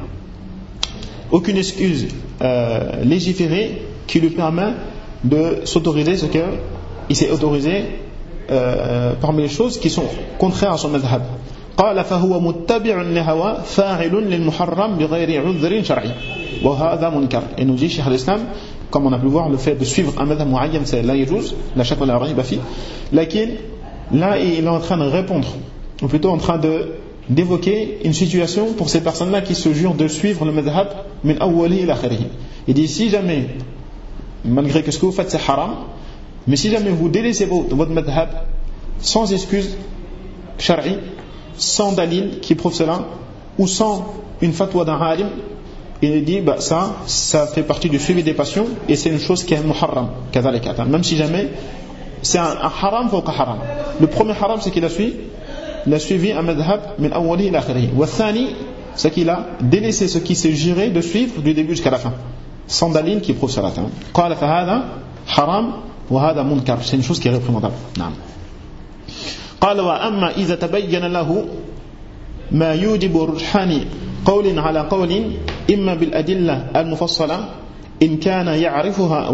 aucune excuse légiférée qui lui permet de s'autoriser ce qu'il s'est autorisé parmi les choses qui sont contraires à son madhhab. قال فهو متبع لهوى فاعل للمحرم بغير عذر شرعي وهذا منكر. Et nous dit Cheikh al-Islam, comme on a pu voir, le fait de suivre un madhhab mu'ayyan c'est la yajuz la shak wa la rayba fi. Lakin là il est en train de répondre, ou plutôt en train d'évoquer une situation pour ces personnes-là qui se jurent de suivre le madhhab min awwalihi ila akhirihi. Il dit si jamais, malgré que ce que vous faites c'est haram, mais si jamais vous délaissez votre madhhab sans excuse shar'i, sans dalil qui prouve cela, ou sans une fatwa d'un alim, il dit ça fait partie du suivi des passions et c'est une chose qui est muharram, même si jamais c'est un haram fawqa haram. Le premier haram c'est qu'il a suivi un madhhab min awwalihi ila akhirihi. Wa thani c'est qu'il a délaissé ce qui s'est juré de suivre du début jusqu'à la fin, sans dalil qui prouve cela. Qala fa hadha haram wa hadha munkar. C'est une chose qui est réprimandable. Naam. قال وأما إذا تبين له ما يوجب رجحان قول على قول إما بالأدلة المفصلة إن كان يعرفها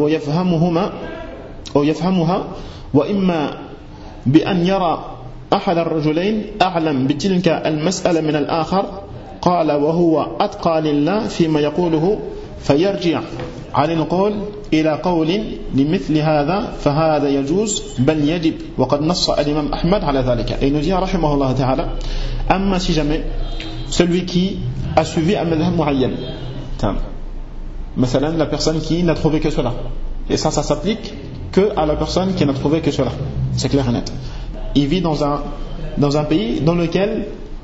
ويفهمها وإما بأن يرى أحد الرجلين أعلم بتلك المسألة من الآخر قال وهو أتقى لله فيما يقوله فيرجع عن القول إلى قول لمثل هذا فهذا يجوز بل يجب وقد نص الإمام أحمد على ذلك. Et il nous dit رحمه الله تعالى أما si jamais celui qui a suivi un madhhab mu'ayyan, مثلا la personne qui n'a trouvé que cela, et ça s'applique que à la personne qui n'a trouvé que cela, c'est clair et net. Il vit dans un pays dans lequel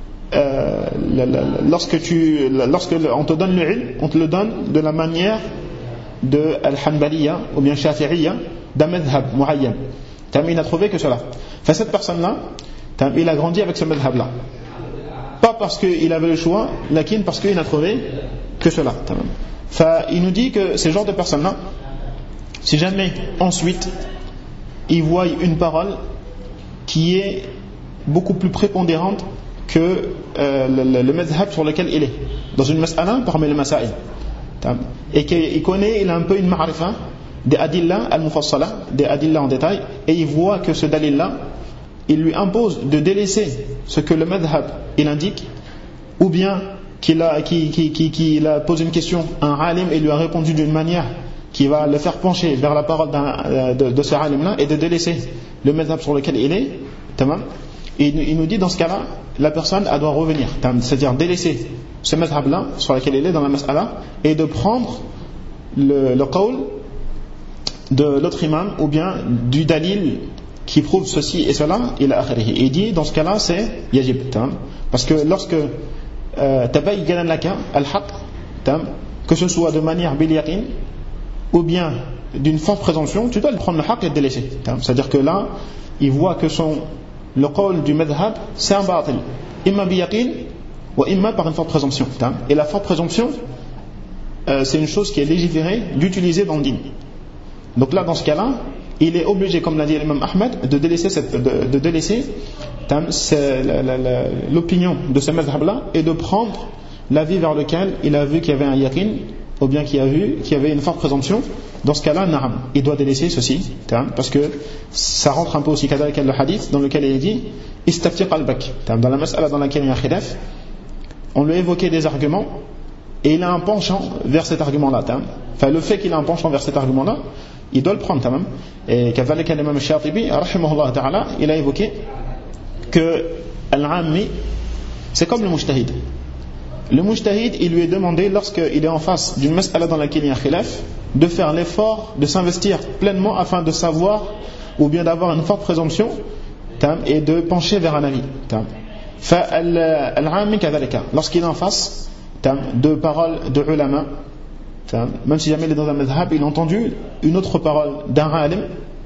lorsque on te donne le ilm, on te le donne de la manière de al-Hanbaliya ou bien Shafi'iyya d'un madhhab mu'ayyan. Il n'a trouvé que cela. Cette personne-là, il a grandi avec ce madhhab-là. Pas parce qu'il avait le choix, mais parce qu'il n'a trouvé que cela. Il nous dit que ces genres de personnes-là, si jamais ensuite ils voient une parole qui est beaucoup plus prépondérante que le madhhab sur lequel il est, dans une mas'ala parmi les masaïl, et qu'il connaît, il a un peu une ma'rifa des adillah al-mufassala, des adillah en détail, et il voit que ce dalil-là, il lui impose de délaisser ce que le madhhab il indique, ou bien qu'il a posé une question à un alim et lui a répondu d'une manière qui va le faire pencher vers la parole de ce alim-là et de délaisser le madhhab sur lequel il est, il nous dit dans ce cas-là, la personne elle doit revenir, c'est-à-dire délaisser ce madhhab-là sur lequel il est dans la mas'ala et de prendre le qawl de l'autre imam ou bien du dalil qui prouve ceci et cela, il a akhirihi. Il dit dans ce cas-là c'est yajib, parce que lorsque tabayyana laka al-haqq, que ce soit de manière bil yaqin ou bien d'une forte présomption, tu dois le prendre le haqq et le délaisser. C'est-à-dire que là, il voit que son le qawl du madhab, c'est un batil. Imma bi yaqin, ou imma par une forte présomption. Et la forte présomption, c'est une chose qui est légiférée d'utiliser dans le din. Donc là, dans ce cas-là, il est obligé, comme l'a dit l'imam Ahmed, de délaisser l'opinion de ce madhab-là et de prendre l'avis vers lequel il a vu qu'il y avait un yaqin, ou bien qu'il a vu qu'il y avait une forte présomption. Dans ce cas-là, na'am, il doit délaisser ceci, parce que ça rentre un peu aussi avec le hadith dans lequel il est dit istafti qalbak. Dans la mas'ala dans laquelle il y a un khilaf, on lui a évoqué des arguments et il a un penchant vers cet argument-là. Enfin, le fait qu'il a un penchant vers cet argument-là, il doit le prendre. Et qu'avec l'imam Shatibi, rahimahullah ta'ala, il a évoqué que al-ammi, c'est comme le mujtahid. Le mujtahid, il lui est demandé, lorsqu'il est en face d'une mas'ala dans laquelle il y a un khilaf, de faire l'effort de s'investir pleinement afin de savoir ou bien d'avoir une forte présomption et de pencher vers un avis. Lorsqu'il est en face de paroles de ulama, même si jamais il est dans un madhab, il a entendu une autre parole d'un alim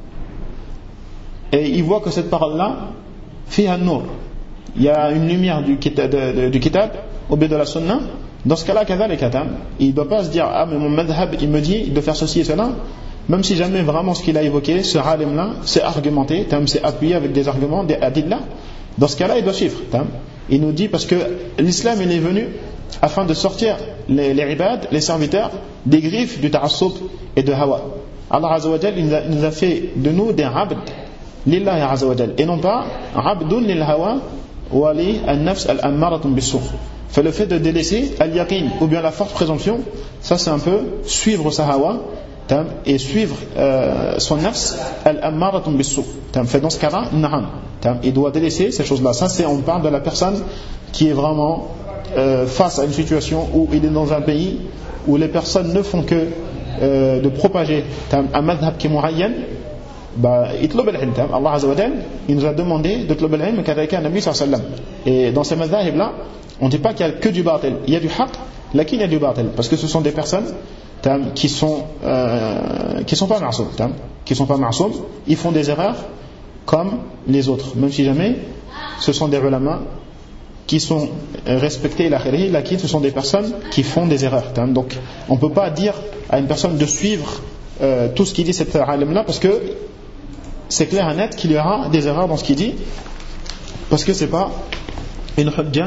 et il voit que cette parole-là fiha an-nur, il y a une lumière du kitab ou bien de la sunna. Dans ce cas-là, il ne doit pas se dire ah mais mon madhab il me dit de faire ceci et cela, même si jamais vraiment ce qu'il a évoqué, ce alim-là, c'est argumenté, c'est appuyé avec des arguments, des adillah. Dans ce cas-là, il doit suivre. Il nous dit parce que l'islam il est venu afin de sortir les ibad, les serviteurs, des griffes du ta'assub et de hawa. Allah Azza wa Jal il nous a fait de nous des abd lillahi Azza wa Jal et non pas abdun lil hawa wa li an-nafs al-ammaratun bis-su'. Fait le fait de délaisser al-yaqin ou bien la forte présomption, ça c'est un peu suivre sa hawa et suivre son nafs al-ammaratun bis-su'. Fait dans ce cas-là, na'am, il doit délaisser ces choses-là. Ça c'est, on parle de la personne qui est vraiment face à une situation où il est dans un pays où les personnes ne font que de propager un madhab qui est muayyan. itlub al-ilm. Allah Azza wa Jal il nous a demandé de itlub al-ilm qu'avec un Nabi sallallahu alayhi wa sallam. Et dans ces madhab là, on ne dit pas qu'il y a que du batil, il y a du haqq, lakin il y a du batil, parce que ce sont des personnes qui sont pas ma'soum, ils font des erreurs comme les autres, même si jamais ce sont des ulama qui sont respectés, lakin ce sont des personnes qui font des erreurs. Donc on ne peut pas dire à une personne de suivre tout ce qu'il dit cet alim là, parce que c'est clair et net qu'il y aura des erreurs dans ce qu'il dit, parce que c'est pas une hujja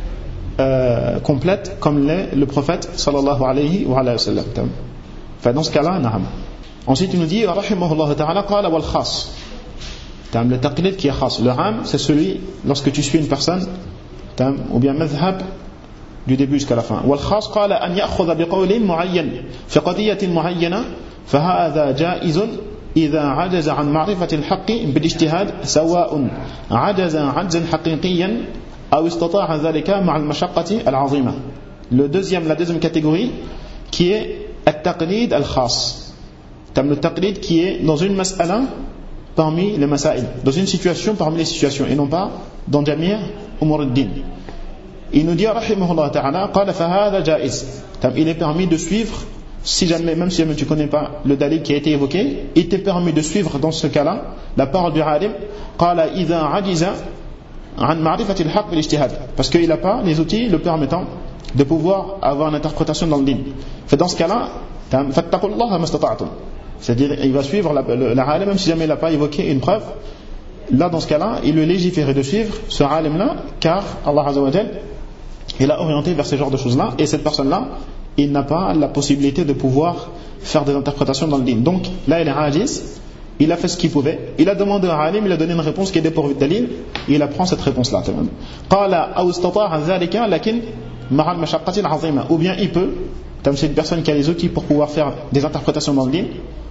complète comme l'est le prophète sallallahu alayhi wa sallam. Enfin, dans ce cas-là, na'am. Ensuite il nous dit rahimahullah ta'ala qala wal khas. Le taqlid qui est khas, le am c'est celui lorsque tu suis une personne ou bien madhhab du début jusqu'à la fin. Wal khas qala an ya'khudha bi qawlin mu'ayyan fi qadiyatin mu'ayyana fa hadha ja'izun إذا عجز عن معرفة الحق بالاجتهاد سواء عجز عجزا حقيقيا أو استطاع ذلك مع المشقة العظيمة. La deuxième catégorie qui est التقليد الخاص. Le taqlid qui est dans une mas'ala parmi les masail, dans une situation parmi les situations et non pas dans Jamir Umur ad-Din. Il nous dit rahimahullah ta'ala قال فهذا جائز. Il est permis de suivre, si jamais, même si jamais tu ne connais pas le dalil qui a été évoqué, il t'est permis de suivre dans ce cas-là la parole du alim قال إذا عجز عن معرفة الحق بالاجتهاد, parce qu'il n'a pas les outils le permettant de pouvoir avoir une interprétation dans le din. Dans ce cas-là, فاتقوا الله ما استطعتم, c'est-à-dire il va suivre l'alim même si jamais il n'a pas évoqué une preuve. Là dans ce cas-là il lui légifère de suivre ce alim là, car Allah Azza wa Jal il a orienté vers ce genre de choses là, et cette personne là il n'a pas la possibilité de pouvoir faire des interprétations dans le din. Donc là il est ajiz, il a fait ce qu'il pouvait, il a demandé à alim, il a donné une réponse qui est dépourvue de dalil, et il apprend cette réponse là. Ou bien il peut, c'est une personne qui a les outils pour pouvoir faire des interprétations dans le din,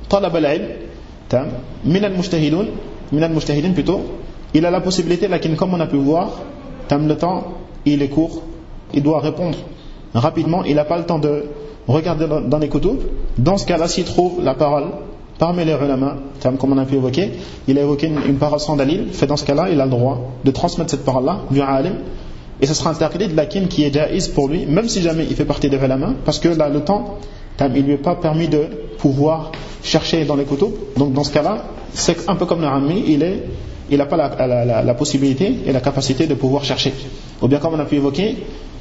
minal mujtahidin plutôt, il a la possibilité, comme on a pu voir, le temps il est court, il doit répondre rapidement, il n'a pas le temps de regarder dans les kutub. Dans ce cas-là, s'il trouve la parole parmi les ulama, comme on a pu évoquer, il a évoqué une parole sans dalil, fait dans ce cas-là il a le droit de transmettre cette parole-là du alim, et ce sera un taqlid lakin qui est jaiz pour lui, même si jamais il fait partie des ulama, parce que là le temps il lui est pas permis de pouvoir chercher dans les kutub. Donc dans ce cas-là c'est un peu comme le ammi, il est il n'a pas la possibilité et la capacité de pouvoir chercher. Ou bien comme on a pu évoquer,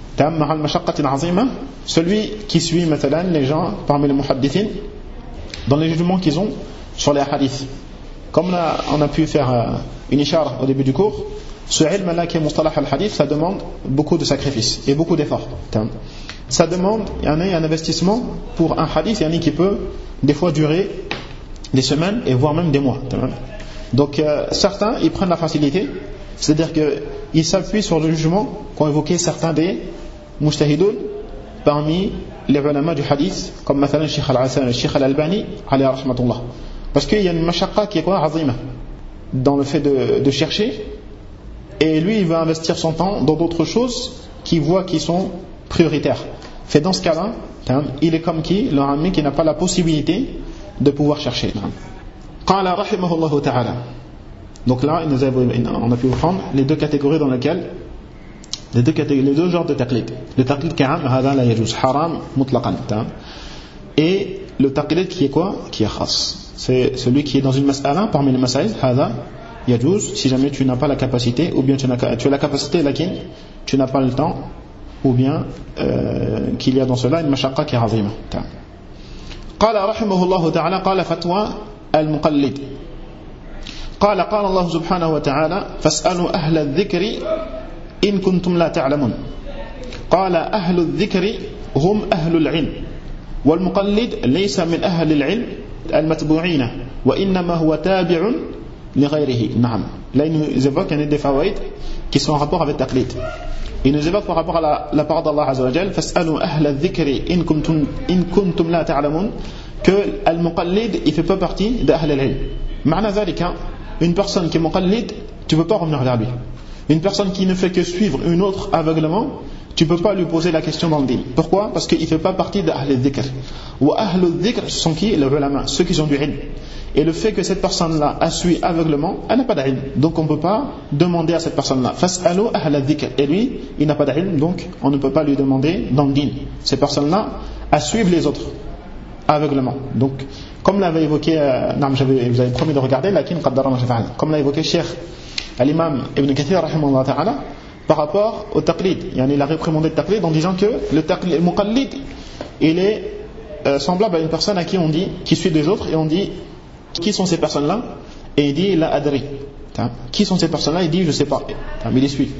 celui qui suit maintenant les gens parmi les muhaddithin dans les jugements qu'ils ont sur les hadiths. Comme on a pu faire une ishara au début du cours, ce ilm-là qui est mustalah al-hadith, ça demande beaucoup de sacrifices et beaucoup d'efforts. Ça demande un investissement pour un hadith qui peut des fois durer des semaines et voire même des mois. Donc certains ils prennent la facilité, c'est-à-dire qu'ils s'appuient sur le jugement qu'ont évoqué certains des mujtahidoun parmi les ulama du hadith, comme مثلا Sheikh Al-Albani alayhi rahmatullah, parce qu'il y a une mashaqqa qui est quoi, azima, dans le fait de chercher, et lui il va investir son temps dans d'autres choses qu'il voit qui sont prioritaires. Fait dans ce cas-là, il est comme qui, le ami qui n'a pas la possibilité de pouvoir chercher. قال رحمه الله تعالى. Donc là, on a pu prendre les deux catégories dans lesquelles les deux genres de taqlid. Le taqlid ka'am, hada la yajuz, haram mutlaqan. Et le taqlid qui est quoi? Qui est khas. C'est celui qui est dans une mas'ala, parmi les masail, hada yajuz, si jamais tu n'as pas la capacité, ou bien tu as la capacité, lakin tu n'as pas le temps, ou bien qu'il y a dans cela une mashaqqa qui est azima. قال رحمه الله تعالى قال فتوى المقلد قال الله سبحانه وتعالى فاسألوا أهل الذكر إن كنتم لا تعلمون قال أهل الذكر هم أهل العلم والمقلد ليس من أهل العلم المتبوعين وإنما هو تابع لغيره. نعم. Là il nous évoque des fawaïd qui sont en rapport avec taqlid. Il nous évoque par rapport à la parole d'Allah Azza wa Jal, فاسألوا أهل الذكر إن كنتم لا تعلمون, que al-muqallid il fait pas partie d'Ahl al-ilm. معنى ذلك, une personne qui est muqallid, tu peux pas revenir vers lui. Une personne qui ne fait que suivre une autre aveuglement, tu peux pas lui poser la question dans le din. Pourquoi? Parce qu'il fait pas partie d'Ahl al-dhikr. Ou Ahl al-dhikr, ce sont qui? Les ulama, ceux qui ont du ilm. Et le fait que cette personne-là a suivi aveuglement, elle n'a pas d'ilm. Donc on ne peut pas demander à cette personne-là. Fas'alu ahl al-dhikr. Et lui, il n'a pas d'ilm, donc on ne peut pas lui demander dans le din. Ces personnes-là à suivre les autres aveuglement. Donc, comme l'avait évoqué, vous avez promis de regarder, comme l'a évoqué Cheikh al-Imam Ibn Kathir rahimahullah ta'ala, par rapport au taqlid. Il a réprimandé le taqlid en disant que le muqallid, il est semblable à une personne à qui on dit, qui suit des autres, et on dit qui sont ces personnes-là, et il dit la adri. Qui sont ces personnes-là? Il dit je sais pas. Il les suit.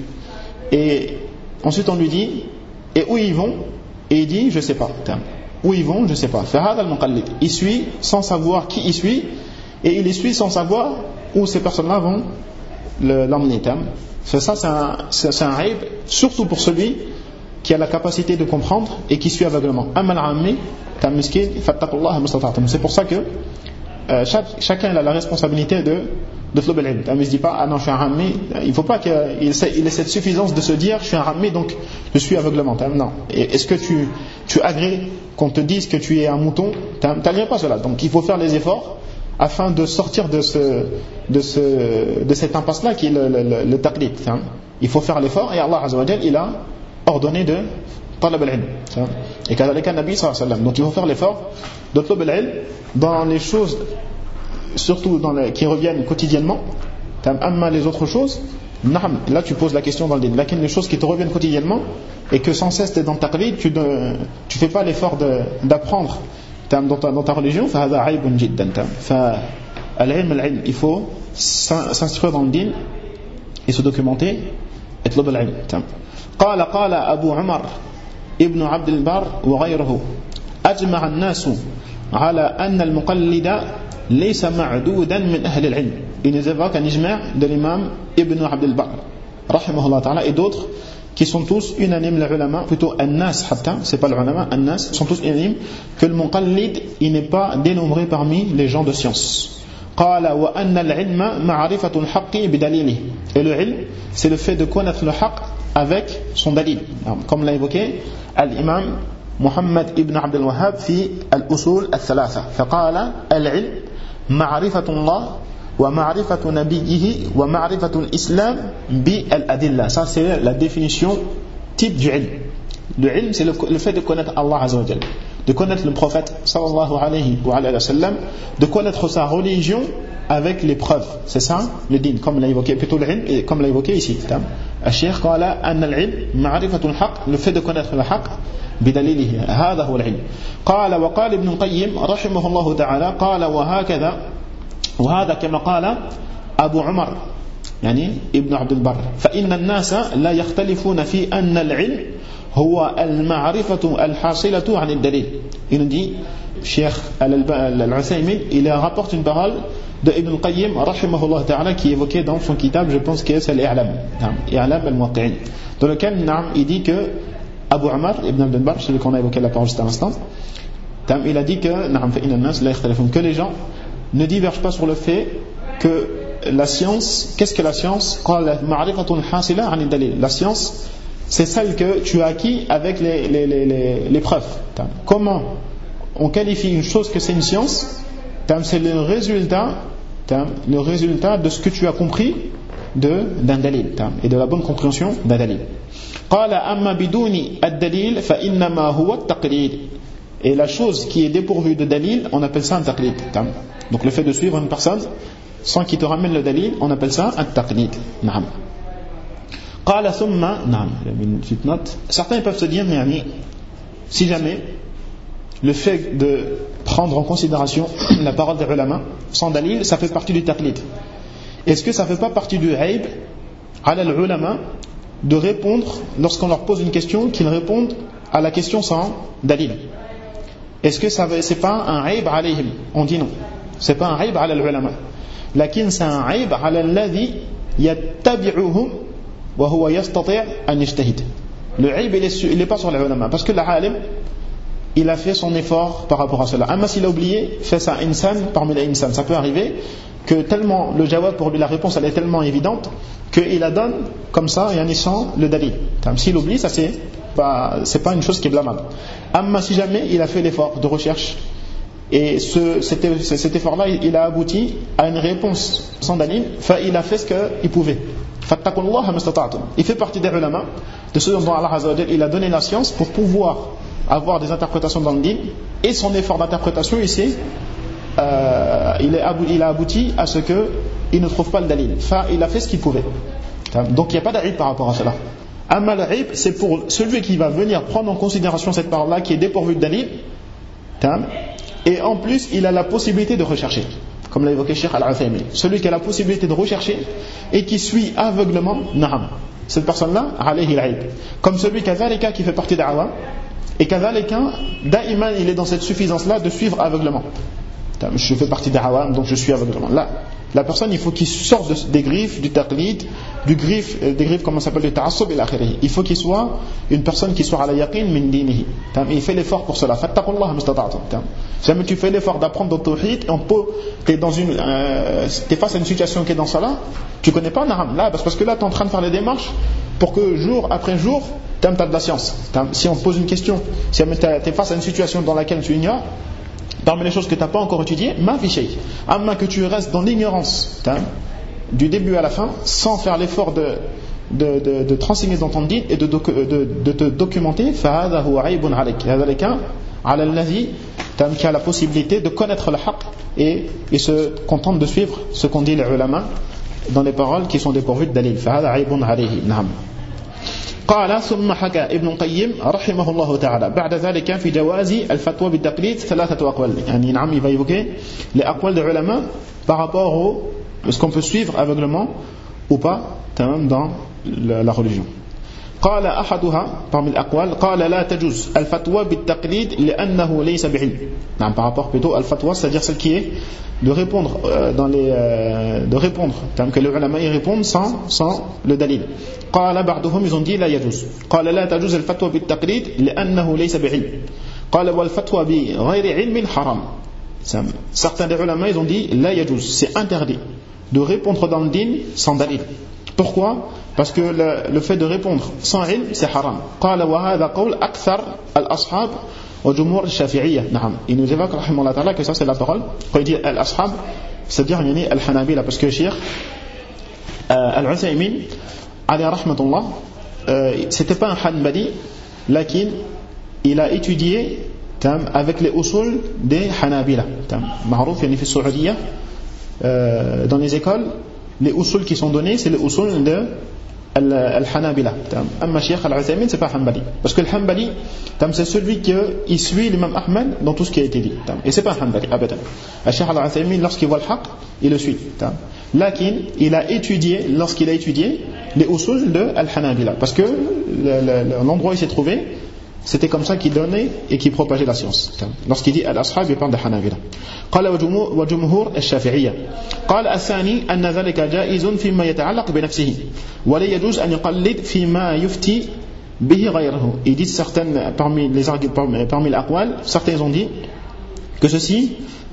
Et ensuite on lui dit et où ils vont? Et il dit je sais pas. Où ils vont? Je sais pas. Fahad al-muqallid. Il suit sans savoir qui il suit, et il les suit sans savoir où ces personnes-là vont l'emmener. Ça c'est un aib, surtout pour celui qui a la capacité de comprendre et qui suit aveuglement. Amal ammi miskin fattaqullah mustata'tum. C'est pour ça que chacun a la responsabilité de tlub al-ilm. Il ne se dit pas ah non je suis un rammi, il ne faut pas qu'il ait cette suffisance de se dire je suis un rammi donc je suis aveuglement. Non. Et est-ce que tu agrées qu'on te dise que tu es un mouton? Tu n'aggrées pas cela. Donc il faut faire les efforts afin de sortir de cette impasse là qui est le taqlid. Il faut faire l'effort, et Allah Azza wa Jal il a ordonné de talab al-ilm. Et kadhalika Nabi sallallahu alayhi wa sallam. Donc il faut faire l'effort de talab al-ilm dans les choses surtout qui reviennent quotidiennement. Amma les autres choses, là tu poses la question dans le din. Lakin les choses qui te reviennent quotidiennement et que sans cesse tu es dans ta taqlid, tu fais pas l'effort d'apprendre dans ta religion, فهذا عيب جدا. فالعلم il faut s'instruire dans le din et se documenter. اطلب العلم. قال أبو عمر ابن عبد البر وغيره أجمع الناس على أن المقلد ليس معدودا من أهل العلم. Il nous évoque un ijma' de l'imam Ibn Abd al-Barr rahimahullah ta'ala et d'autres qui sont tous unanimes, les ulama, plutôt an-nas hatta, c'est pas le ulama, an-nas, sont tous unanimes que le muqallid il n'est pas dénombré parmi les gens de science. قال وأن العلم معرفة الحق بدليله. Et le ilm, c'est le fait de connaître le haqq avec son dalil. Comme l'a évoqué l'imam محمد ابن عبد الوهاب في الأصول الثلاثة فقال العلم معرفة الله ومعرفة نبيه ومعرفة الإسلام بالأدلة. Ça c'est la définition type du ilm. Le ilm c'est le fait de connaître Allah Azza wa Jalla. de connaître le prophète sallallahu alayhi wa sallam, de connaître sa religion avec les preuves. C'est ça le din, comme l'a évoqué, plutôt l'ilm, comme l'a évoqué ici. الشيخ قال أن العلم معرفة الحق, le fait de connaître le haq بدليله, هذا هو العلم. قال وقال ابن القيم رحمه الله تعالى قال وهذا كما قال أبو عمر يعني ابن عبد البر فإن الناس لا يختلفون في أن العلم هو المعرفة الحاصلة عن الدليل. Il nous dit, Cheikh Al-Uthaymin, il rapporte une parole de Ibn al-Qayyim rahimahullah ta'ala qui est évoquée dans son kitab, je pense que c'est l'I'lam al-Muwaqqi'in, dans lequel il dit que Abu Umar ibn Abd al-Barr, celui qu'on a évoqué la parole juste à l'instant, il a dit que les gens ne divergent pas sur le fait que la science, qu'est-ce que la science? La science, c'est celle que tu as acquis avec les preuves. Comment on qualifie une chose que c'est une science? C'est le résultat de ce que tu as compris d'un dalil et de la bonne compréhension d'un dalil. Et la chose qui est dépourvue de dalil, on appelle ça un taqlid. Donc le fait de suivre une personne sans qu'il te ramène le dalil, on appelle ça un taqlid. Certains peuvent se dire, mais si jamais le fait de prendre en considération la parole des ulama sans dalil, ça fait partie du taqlid. Est-ce que ça ne fait pas partie du aib ala al-ulama de répondre, lorsqu'on leur pose une question, qu'ils répondent à la question sans dalil? Est-ce que c'est pas un aib alayhim? On dit non, c'est pas un aib ala al-ulama, lakin c'est un aib ala alladhi yattabi'uhum wa huwa yastati' an yajtahid. Le aib il est pas sur les ulama, parce que l'alim il a fait son effort par rapport à cela. Amma s'il a oublié, fait ça insan parmi les insan. Ça peut arriver que tellement le jawab pour lui, la réponse elle est tellement évidente qu'il la donne comme ça et en sans le dalil. S'il oublie, ça c'est pas une chose qui est blâmable. Amma si jamais il a fait l'effort de recherche et cet effort-là il a abouti à une réponse sans dalil, il a fait ce qu'il pouvait. Il fait partie des ulama, de ceux dont Allah Azza wa Jalla il a donné la science pour pouvoir avoir des interprétations dans le din, et son effort d'interprétation ici il a abouti à ce qu'il ne trouve pas le dalil. Il a fait ce qu'il pouvait. Donc il n'y a pas d'aïb par rapport à cela. Amma l'aïb, c'est pour celui qui va venir prendre en considération cette parole-là qui est dépourvue de dalil, et en plus il a la possibilité de rechercher, comme l'a évoqué Cheikh Al-Uthaymin. Celui qui a la possibilité de rechercher et qui suit aveuglement, cette personne-là, alayhi l'aïb. Comme celui qui fait partie d'Awa, et qu'avalika, da'iman, il est dans cette suffisance-là de suivre aveuglement. Je fais partie d'Awam, donc je suis aveuglement. Là, la personne, il faut qu'il sorte des griffes, du taqlid, des griffes, comment ça s'appelle, du ta'assub et l'akhirih. Il faut qu'il soit une personne qui soit à la yaqin min dinihi. Il fait l'effort pour cela. Fattaqullah mustata'tum. Jamais tu fais l'effort d'apprendre le tawhid, t'es face à une situation qui est dans cela, tu connais pas Naham. Là, parce que là, tu es en train de faire les démarches pour que jour après jour, tu as de la science. Si on te pose une question, si tu es face à une situation dans laquelle tu ignores, parmi les choses que tu n'as pas encore étudiées, ma fiché. Amma que tu restes dans l'ignorance du début à la fin, sans faire l'effort de te renseigner dans ton din et de te documenter, فَهَذَا هُوَ عَيْبٌ عَلَيْكَ. هَذَا عَلَى الَّذِي qui a la possibilité de connaître le haqq et se contente de suivre ce qu'ont dit les ulama dans les paroles qui sont dépourvues de dalil. فَهَذَا عَيْبٌ عَلَيْهِ. نعم. قال ثم حكى ابن القيم رحمه الله تعالى بعد ذلك في جواز الفتوى بالتقليد ثلاثة أقوال. يعني نعم, il va évoquer les aqwal des ulama par rapport à ce qu'on peut suivre aveuglement ou pas dans la religion. قال أحدها parmi الأقوال قال لا تجوز الفتوى بالتقليد لأنه ليس بعلم. نعم, par rapport plutôt à الفتوى, c'est-à-dire celle qui est de répondre de répondre que les ulama y répondent sans le dalil. قال بعضهم, ils ont dit لا يجوز. قال لا تجوز الفتوى بالتقليد لأنه ليس بعلم. قال والفتوى بغير علم حرام. Certains des ulama, ils ont dit لا يجوز, c'est interdit de répondre dans le din sans dalil. Pourquoi? Parce que le fait de répondre sans ilm, c'est haram. قال وهذا قول أكثر الأصحاب وجمهور الشافعية. نعم, il nous évoque رحمه الله تعالى que ça c'est la parole. Quand il dit al-ashab, c'est-à-dire al-hanabila, parce que Cheikh Al-Uthaymin alayhi rahmatullah, c'était pas un hanbali, lakin il a étudié avec les usul des Hanabila. Marouf, il y a في السعودية dans les écoles, les usul qui sont donnés, c'est les usul de Al-Hanabila. Amma Cheikh Al-Uthaymin, c'est pas Hanbali. Parce que le Hanbali, c'est celui qui suit l'imam Ahmed dans tout ce qui a été dit. Et c'est pas un Hanbali, abadan. Cheikh Al-Uthaymin, lorsqu'il voit le haqq, il le suit. Lakin, lorsqu'il a étudié les usul de Al-Hanabila. Parce que l'endroit où il s'est trouvé, c'était comme ça qu'il donnait et qu'il propageait la science. Lorsqu'il dit Al-Ashab, il parle de Hanabila. قال وجمهور الشافعية قال الثاني أن ذلك جائز فيما يتعلق بنفسه ولا يجوز أن يقلد فيما يفتي به غيره. Ils disent certaines parmi les aqwal, certains ont dit que ceci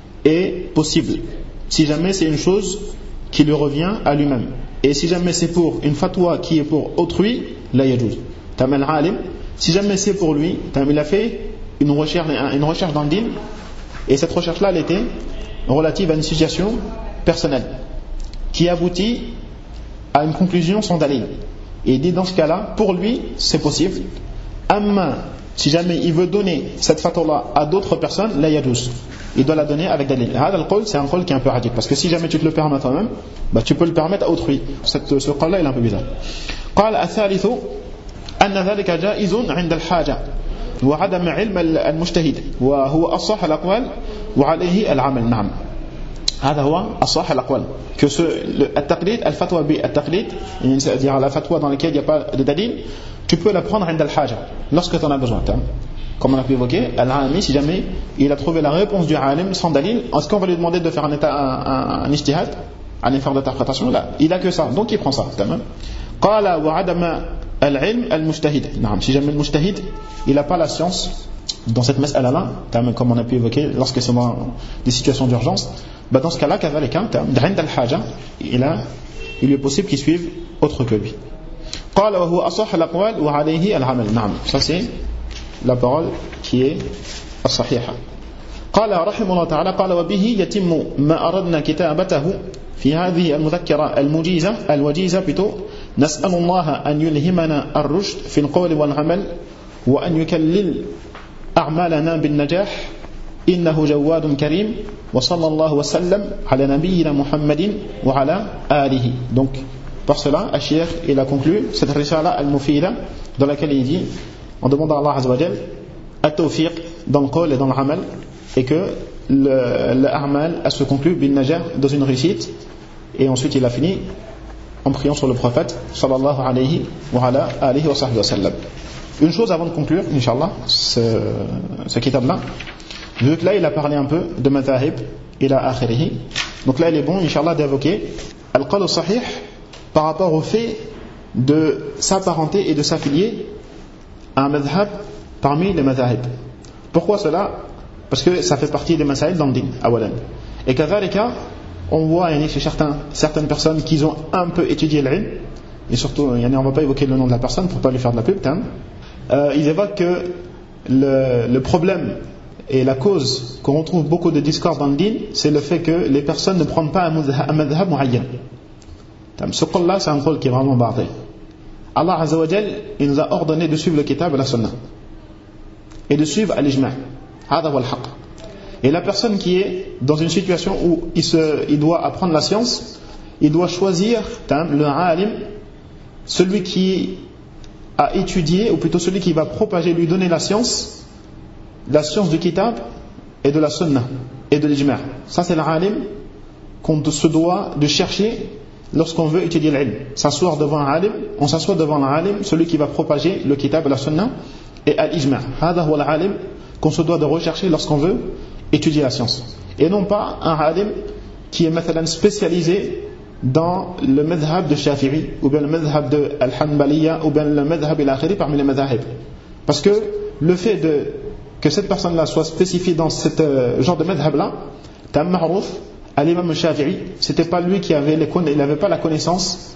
est possible si jamais c'est une chose qui lui revient à lui-même, et si jamais c'est pour une fatwa qui est pour autrui, la yajouz. Al-alim, si jamais c'est pour lui, il a fait une recherche dans le din, et cette recherche-là, elle était relative à une situation personnelle qui aboutit à une conclusion sans dalil. Et il dit dans ce cas-là, pour lui, c'est possible. Amma, si jamais il veut donner cette fatwa-là à d'autres personnes, la yadouz, il doit la donner avec dalil. Hada al-qawl, c'est un qawl qui est un peu radical, parce que si jamais tu te le permets toi-même, tu peux le permettre à autrui. Ce qawl-là, il est un peu bizarre. قال الثالث أن ذلك جائز عند الحاجة وعدم علم المجتهد وهو أصح الأقوال وعليه العمل. نعم هذا هو أصح الأقوال que التقليد الفتوى بالتقليد, c'est-à-dire la fatwa dans laquelle il n'y a pas de dalil, tu peux la prendre عند الحاجة lorsque tu en as besoin. Comme on a pu évoquer, al-alimi, si jamais il a trouvé la réponse du alim sans dalil, est-ce qu'on va lui demander de faire un ijtihad, un effort d'interprétation? Là, il a que ça, donc il prend ça. قال وعدم العلم المجتهد. Si jamais le mujtahid il n'a pas la science dans cette mas'ala-là, comme on a pu évoquer lorsque c'est dans des situations d'urgence, dans ce cas-là, il lui est possible qu'il suive autre que lui. قال وهو أصح الأقوال وعليه العمل. Ça c'est la parole qui est الصحيحة. قال رحمه الله تعالى قال وبه يتم ما أردنا كتابته في هذه المذكرة الوجيزة نسأل الله أن يلهمنا الرشد في القول والعمل وأن يكلل أعمالنا بالنجاح إنه جواد كريم وصلى الله وسلم على نبينا محمد وعلى آله. Donc par cela, Al-Cheikh il a conclu cette risala al-mufida dans laquelle il dit, on demande à Allah Azza wa Jal at-tawfiq dans le qawl et dans l'amal, et que l'amal se conclut bin najah, dans une réussite. Et ensuite il a fini en priant sur le prophète sallallahu alayhi wa ala alihi wa sahbihi wa sallam. Une chose avant de conclure, Inch'Allah, ce kitab-là, vu que là il a parlé un peu de madhahib ila akhirihi, donc là il est bon, Inch'Allah, d'évoquer al-qawl sahih par rapport au fait de s'apparenter et de s'affilier à un madhab parmi les madhahib. Pourquoi cela? Parce que ça fait partie des masaïl dans le din, awalan. Et kadhalika, on voit chez certaines personnes qui ont un peu étudié l'ilm, et surtout, on ne va pas évoquer le nom de la personne pour ne pas lui faire de la pub, ils évoquent que le problème et la cause qu'on retrouve beaucoup de discorde dans le din, c'est le fait que les personnes ne prennent pas un madhab muayyan. Ce qol-là, c'est un qol qui est vraiment bardé. Allah Azza wa Jal, il nous a ordonné de suivre le kitab et la sunnah, et de suivre al-ijma'. Hada wa al-haq. Et la personne qui est dans une situation où il doit apprendre la science, il doit choisir le alim, celui qui a étudié, ou plutôt celui qui va propager, lui donner la science du kitab et de la sunnah et de l'ijma'. Ça c'est l'alim qu'on se doit de chercher lorsqu'on veut étudier l'ilm. S'asseoir devant un alim, on s'assoit devant l'alim, celui qui va propager le kitab et la sunnah et al-ijma'. Hada huwa l'alim qu'on se doit de rechercher lorsqu'on veut étudier la science, et non pas un alim qui est spécialisé dans le madhab de Shafi'i ou bien le madhab de Al-Hanbaliya ou bien le madhab al-akhiri parmi les madhab. Parce que le fait que cette personne-là soit spécifiée dans ce genre de madhab-là, tam ma'rouf à l'imam Shafi'i, c'était pas lui qui avait il n'avait pas la connaissance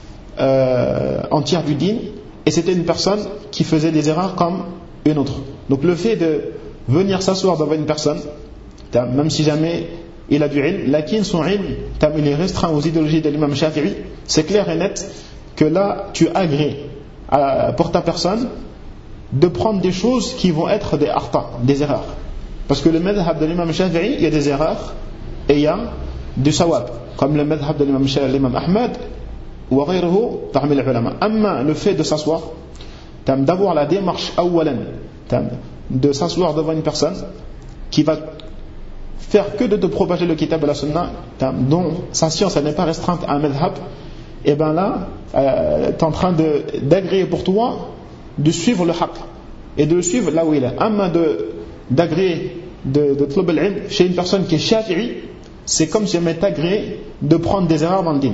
entière du din, et c'était une personne qui faisait des erreurs comme une autre. Donc le fait de venir s'asseoir devant une personne, même si jamais il a du ilm, lakin son ilm, il est restreint aux idéologies de l'imam Shafi'i, c'est clair et net que là tu agrées pour ta personne de prendre des choses qui vont être des arta, des erreurs. Parce que le madhab de l'imam Shafi'i, il y a des erreurs et il y a du sawab, comme le madhab de l'imam Ahmed ou ghayruhu parmi les ulama. Amma le fait de s'asseoir, d'avoir la démarche awalan, de s'asseoir devant une personne qui va faire que de te propager le kitab et la sunna, dont sa science n'est pas restreinte à un madhab, et bien là, tu es en train d'agréer pour toi de suivre le haqq et de le suivre là où il est. Amma d'agréer de tlub al-ilm chez une personne qui est shafi'i, c'est comme si on m'est agréé de prendre des erreurs dans le din,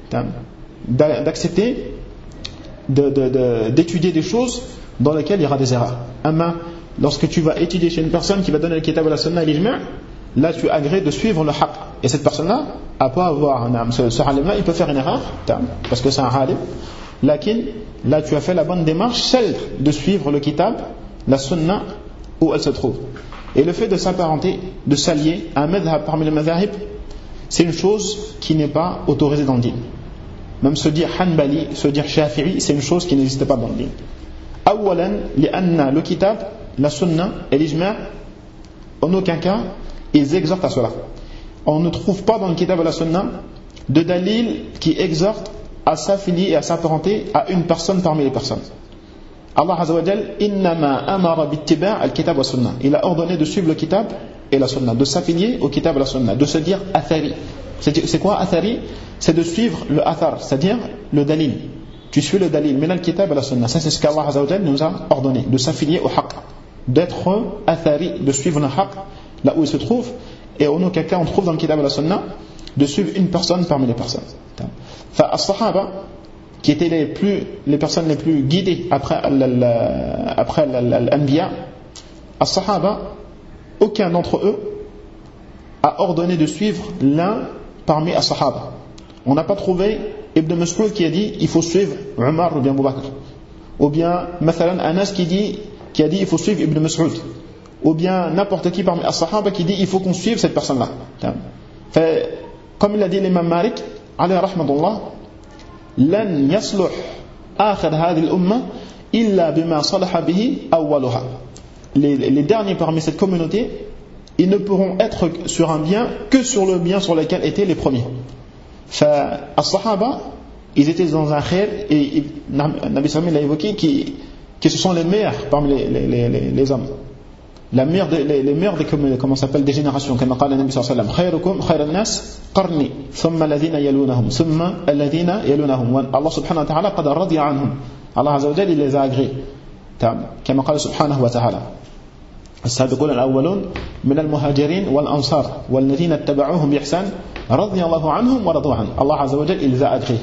d'accepter d'étudier des choses dans lesquelles il y aura des erreurs. Amma, lorsque tu vas étudier chez une personne qui va donner le kitab et la sunna et l'ijma', là tu agrées de suivre le haqq. Et cette personne-là, à pas avoir ce alim-là, il peut faire une erreur, parce que c'est un alim. Lakin, là tu as fait la bonne démarche, celle de suivre le kitab, la sunna, où elle se trouve. Et le fait de s'apparenter, de s'allier à un madhab parmi les madhahib, c'est une chose qui n'est pas autorisée dans le din. Même se dire hanbali, se dire shafi'i, c'est une chose qui n'existe pas dans le din. Awalan, li'anna le kitab, la sunna et l'ijma', en aucun cas, ils exhortent à cela. On ne trouve pas dans le kitab et la sunna de dalil qui exhorte à s'affilier et à s'apparenter à une personne parmi les personnes. Allah Azza wa Jal, innama amara bittiba' al-kitab wa sunna. Il a ordonné de suivre le kitab et la sunna, de s'affilier au kitab et la sunna, de se dire athari. C'est quoi athari? C'est de suivre le athar, c'est-à-dire le dalil. Tu suis le dalil, mais le kitab et la sunna. Ça, c'est ce qu'Allah Azza wa Jal nous a ordonné, de s'affilier au haqq, d'être athari, de suivre le haqq là où il se trouve. Et en aucun cas on trouve dans le kitab et la sunna de suivre une personne parmi les personnes. As-sahaba, qui étaient les personnes les plus guidées après l'anbiya, as-sahaba, aucun d'entre eux a ordonné de suivre l'un parmi as-sahaba. On n'a pas trouvé Ibn Mas'ud qui a dit il faut suivre Umar ou bien Abu Bakr, ou bien mathalan Anas qui a dit il faut suivre Ibn Mas'ud, ou bien n'importe qui parmi as-sahaba qui dit il faut qu'on suive cette personne-là. Comme il a dit l'imam Malik alayhi rahmatullah, lan yasluh akhir hadhihi al-umma illa bima salaha bihi awwaluha. Les derniers parmi cette communauté, ils ne pourront être sur un bien que sur le bien sur lequel étaient les premiers. As-sahaba, ils étaient dans un khair, et Nabi Sallam l'a évoqué, qui ce sont les meilleurs parmi les hommes. Les meilleurs des générations. Comme قال النبي صلى الله عليه وسلم خيركم خير الناس قرني ثم الذين يلونهم ثم الذين يلونهم. Allah subhanahu wa ta'ala قد رضي عنهم. Allah azza wa jalla il les a agréés. كما قال سبحانه وتعالى السابقون الأولون من المهاجرين والأنصار والذين اتبعوهم بإحسان رضي الله عنهم ورضوا عنه. Allah azza wa jalla il les a agréés.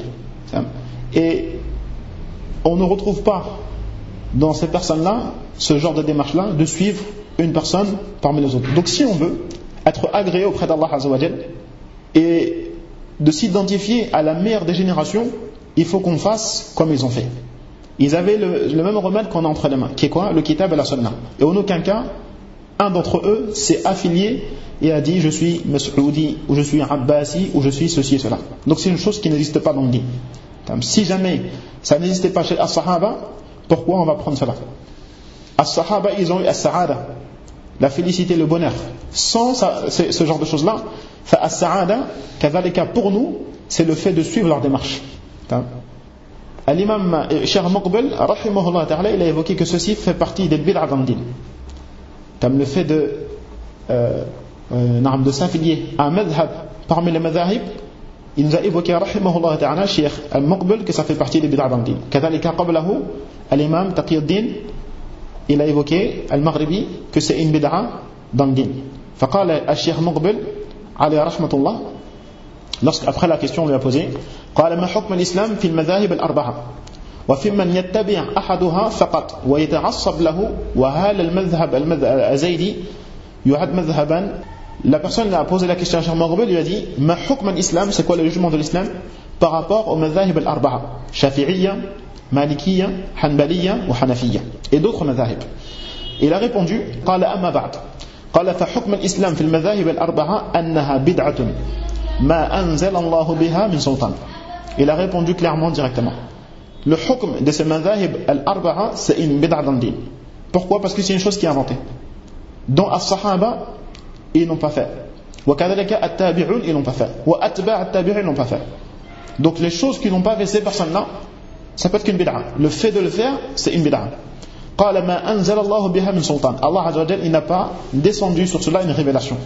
Et on ne retrouve pas dans ces personnes-là ce genre de démarche-là de suivre une personne parmi les autres. Donc si on veut être agréé auprès d'Allah Azza wa Jal et de s'identifier à la meilleure des générations, il faut qu'on fasse comme ils ont fait. Ils avaient le même remède qu'on a entre les mains, qui est quoi? Le kitab et la sunna. Et en aucun cas un d'entre eux s'est affilié et a dit je suis Mas'oudi ou je suis Abbasi ou je suis ceci et cela. Donc c'est une chose qui n'existe pas dans le din. Si jamais ça n'existait pas chez as-sahaba, pourquoi on va prendre cela? As-sahaba, ils ont eu as-sa'ada, la félicité, le bonheur. Sans ce genre de choses-là, as-sa'ada, kadhalika pour nous, c'est le fait de suivre leur démarche. L'imam Cheikh Muqbil, rahimahullah ta'ala, il a évoqué que ceci fait partie des bid'a dans le din. Le fait de s'affilier à un madhab parmi les madhahib, il nous a évoqué, rahimahullah ta'ala, Cheikh Muqbil, que ça fait partie des bid'a dans le din. Kadhalika qablahu, l'imam Taqiyuddin, il a évoqué al-Maghribi que c'est une bid'a dans le din. فقال الشيخ مقبل عليه رحمة الله, après la question on lui a posé, قال ما حكم الإسلام في المذاهب الأربعة وفي من يتبع أحدها فقط ويتعصب له وهل المذهب الزيدي يعد مذهبا. La personne a posé la question à Cheikh Muqbil, il a dit ما حكم الإسلام, c'est quoi le jugement de l'islam par rapport aux madhahib al-arba'a, shafi'iyya, malikiyya, hanbaliyya ou hanafiyya et d'autres madhahib. Il a répondu قال أما بعد قال فحكم الإسلام في المذاهب الأربعة أنها بدعة ما أنزل الله بها من سلطان. Il a répondu clairement directement. Le hukm de ces madhahib al-arba'a, c'est une bid'a dans le din. Pourquoi? Parce que c'est une chose qui est inventée. dont as-sahaba, ils n'ont pas fait. Wa kadhalika at-tabi'un, ils n'ont pas fait. Wa atba' at-tabi'in, ils n'ont pas fait. Donc les choses qui n'ont pas fait ces personnes-là, ça peut être qu'une bid'a. Le fait de le faire, c'est une bid'a. Qala ma anzala Allahu biha min sultan. Allah azza wa jalla, il n'a pas descendu sur cela une révélation.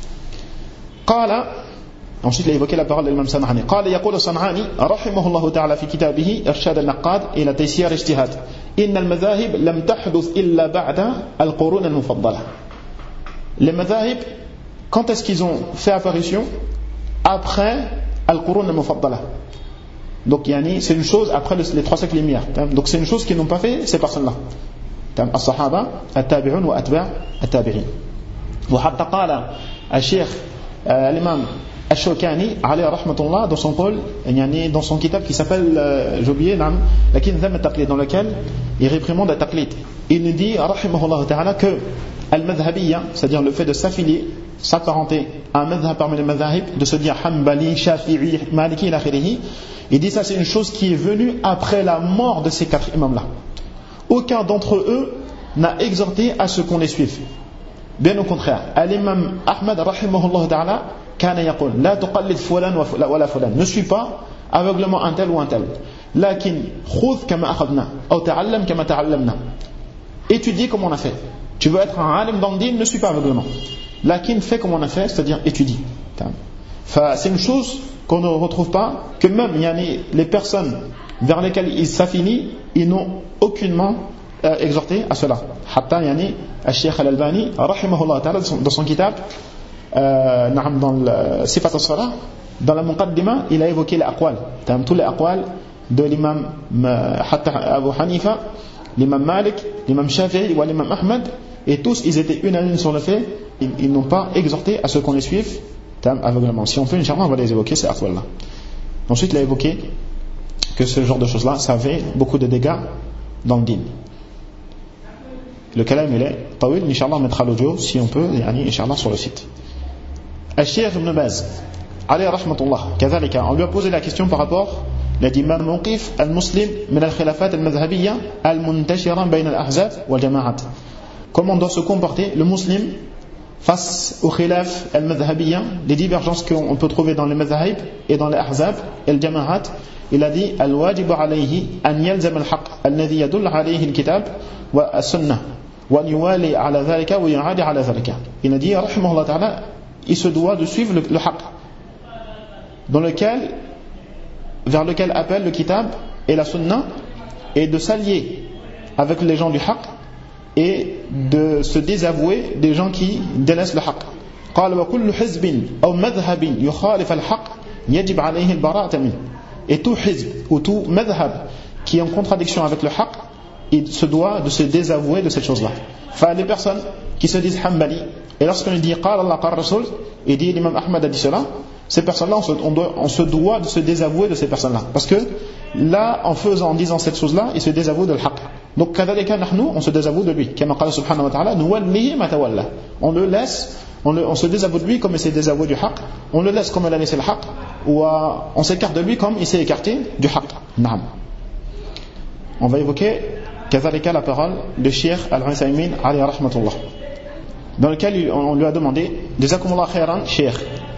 Qala, ensuite il a évoqué la parole de l'imam San'ani. Qala yaqulu San'ani rahimahullahu ta'ala fi kitabihi Irshad al-Naqqad ila taysir ijtihad. Inna al-madhahib lam tahduth illa ba'da al-qurun al-mufaddala. Les madhahib, quand est-ce qu'ils ont fait apparition? Après al-qurun al-mufaddala. Donc c'est une chose après les 3 siècles lumière. Donc c'est une chose qu'ils n'ont pas fait ces personnes-là. As-sahaba, at-tabi'un wa atba' at-tabi'in. Wa hatta qala al-shaykh l'imam Ash-Shawkani alayhi rahmatullah dans son pôle, dans son kitab qui s'appelle j'ai oublié la Kinzam at-Taqlid, dans lequel il réprimande at-Taqlid. Il nous dit rahimahullah ta'ala que al-madhhabiyya, c'est-à-dire le fait de s'affilier, s'apparenter à un madhhab parmi les madhahib, de se dire Hanbali, Shafi'i, Maliki ila akhirih, il dit ça c'est une chose qui est venue après la mort de ces 4 imams là. Aucun d'entre eux n'a exhorté à ce qu'on les suive. Bien au contraire, l'imam Ahmad rahimahullah ta'ala kana yaqul la tuqallid fulan wa la fulan, ne suis pas aveuglement un tel ou un tel, lakin khudh kama akhadna ou ta'allam kama ta'allamna, étudie comme on a fait. Tu veux être un alim dans le din, ne suis pas aveuglement, lakin fais comme on a fait, c'est-à-dire étudie. C'est une chose qu'on ne retrouve pas, que même les personnes vers lesquelles ils s'affilient, ils n'ont aucunement exhorté à cela. Hatta al-Shaykh al-Albani rahimahullah ta'ala dans son kitab dans le Sifat as-Salah, dans la Muqaddima, il a évoqué les aqwal, tous les aqwal de l'imam Abu Hanifa, l'imam Malik, l'imam Shafi'i ou l'imam Ahmad, et tous ils étaient unanimes sur le fait, ils n'ont pas exhorté à ce qu'on les suive aveuglement. Si on fait, Inch'Allah, on va les évoquer ces aqwal là. Ensuite il a évoqué que ce genre de choses là, ça avait beaucoup de dégâts dans le din. Le kalam il est tawil, Inch'Allah on mettra l'audio si on peut, Inch'Allah sur le site. Al-Shaykh Ibn Baz alayhi rahmatullah كذلك, on lui a posé la question par rapport, il a dit ما الموقف المسلم من الخلافات المذهبية المنتشرة بين الأحزاب والجماعات. Comment doit se comporter le musulman face au khilaf al-madhhabiyya, les divergences qu'on peut trouver dans les madhhabs et dans les ahzab et le jama'at. Il a dit al-wajib alayhi an yalzam al-haqq alladhi yadull alayhi al-kitab wa as-sunnah wa an yuwali ala dhalika wa yu'adi ala dhalika. Il a dit rahimahullah ta'ala, il se doit de suivre le haqq vers lequel appelle le kitab et la sunnah, et de s'allier avec les gens du haqq et de se désavouer des gens qui délaissent le haqq. قال وكل حزب أو مذهب يخالف الحق يجب عليه البراءة منه. Et tout hizb ou tout madhhab qui est en contradiction avec le haqq, il se doit de se désavouer de cette chose-là. Enfin, les personnes qui se disent Hanbali, et lorsqu'on dit Qala Allah Qala Rasul, et dit l'imam Ahmad a dit cela, ces personnes-là, on se doit de se désavouer de ces personnes-là. Parce que là, en disant cette chose-là, ils se désavouent de l'haqq. Donc, kadhalika nahnu, on se désavoue de lui. Kama qala subhanahu wa ta'ala, nuwallihi ma tawalla. On le laisse, on se désavoue de lui comme il s'est désavoué du haqq. On le laisse comme il a laissé le haqq. Ou on s'écarte de lui comme il s'est écarté du haqq. Naam. On va évoquer kadhalika la parole de Cheikh Al-Uthaymin alayhi rahmatullah, dans lequel on lui a demandé jazakumullah khairan Cheikh.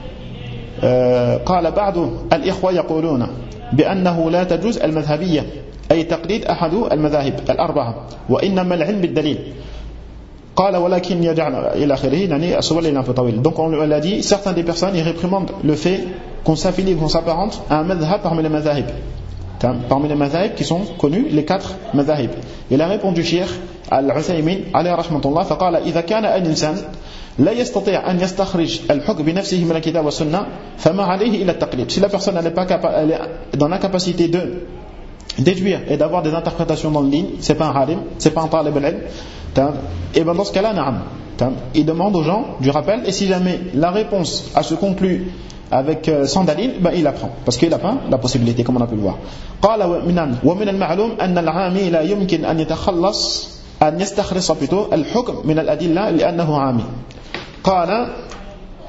قال بعض الإخوة يقولون بأنه لا تجوز المذهبية أي تقليد أحد المذاهب الأربعة وإنما العلم بالدليل. قال ولكن يجعل إلى آخره, يعني السؤال est un peu طويل. Donc on lui a dit, certaines des personnes ils réprimandent le fait qu'on s'affilie, qu'on s'apparente à un madhhab parmi les madhahib, parmi les madhahib qui sont connus, les 4 madhahib. Il a répondu Cheikh Al-Uthaymin alayhi rahmatullah, فقال إذا كان الإنسان لا يستطيع أن يستخرج الحكم بنفسه من الكتاب والسنة فما عليه إلا التقليد. Si la personne n'est pas elle est dans l'incapacité de déduire et d'avoir des interprétations dans le din, c'est pas un alim, c'est pas un talib al-ilm, et ben dans ce cas-là, na'am, il demande aux gens du rappel, et si jamais la réponse a se conclut avec sans dalil, ben il apprend, parce qu'il n'a pas la possibilité, comme on a pu le voir. قال ومن المعلوم أن العامي لا يمكن أن يتخلص أن يستخلص الحكم من الأدلة لأنه عامي. قال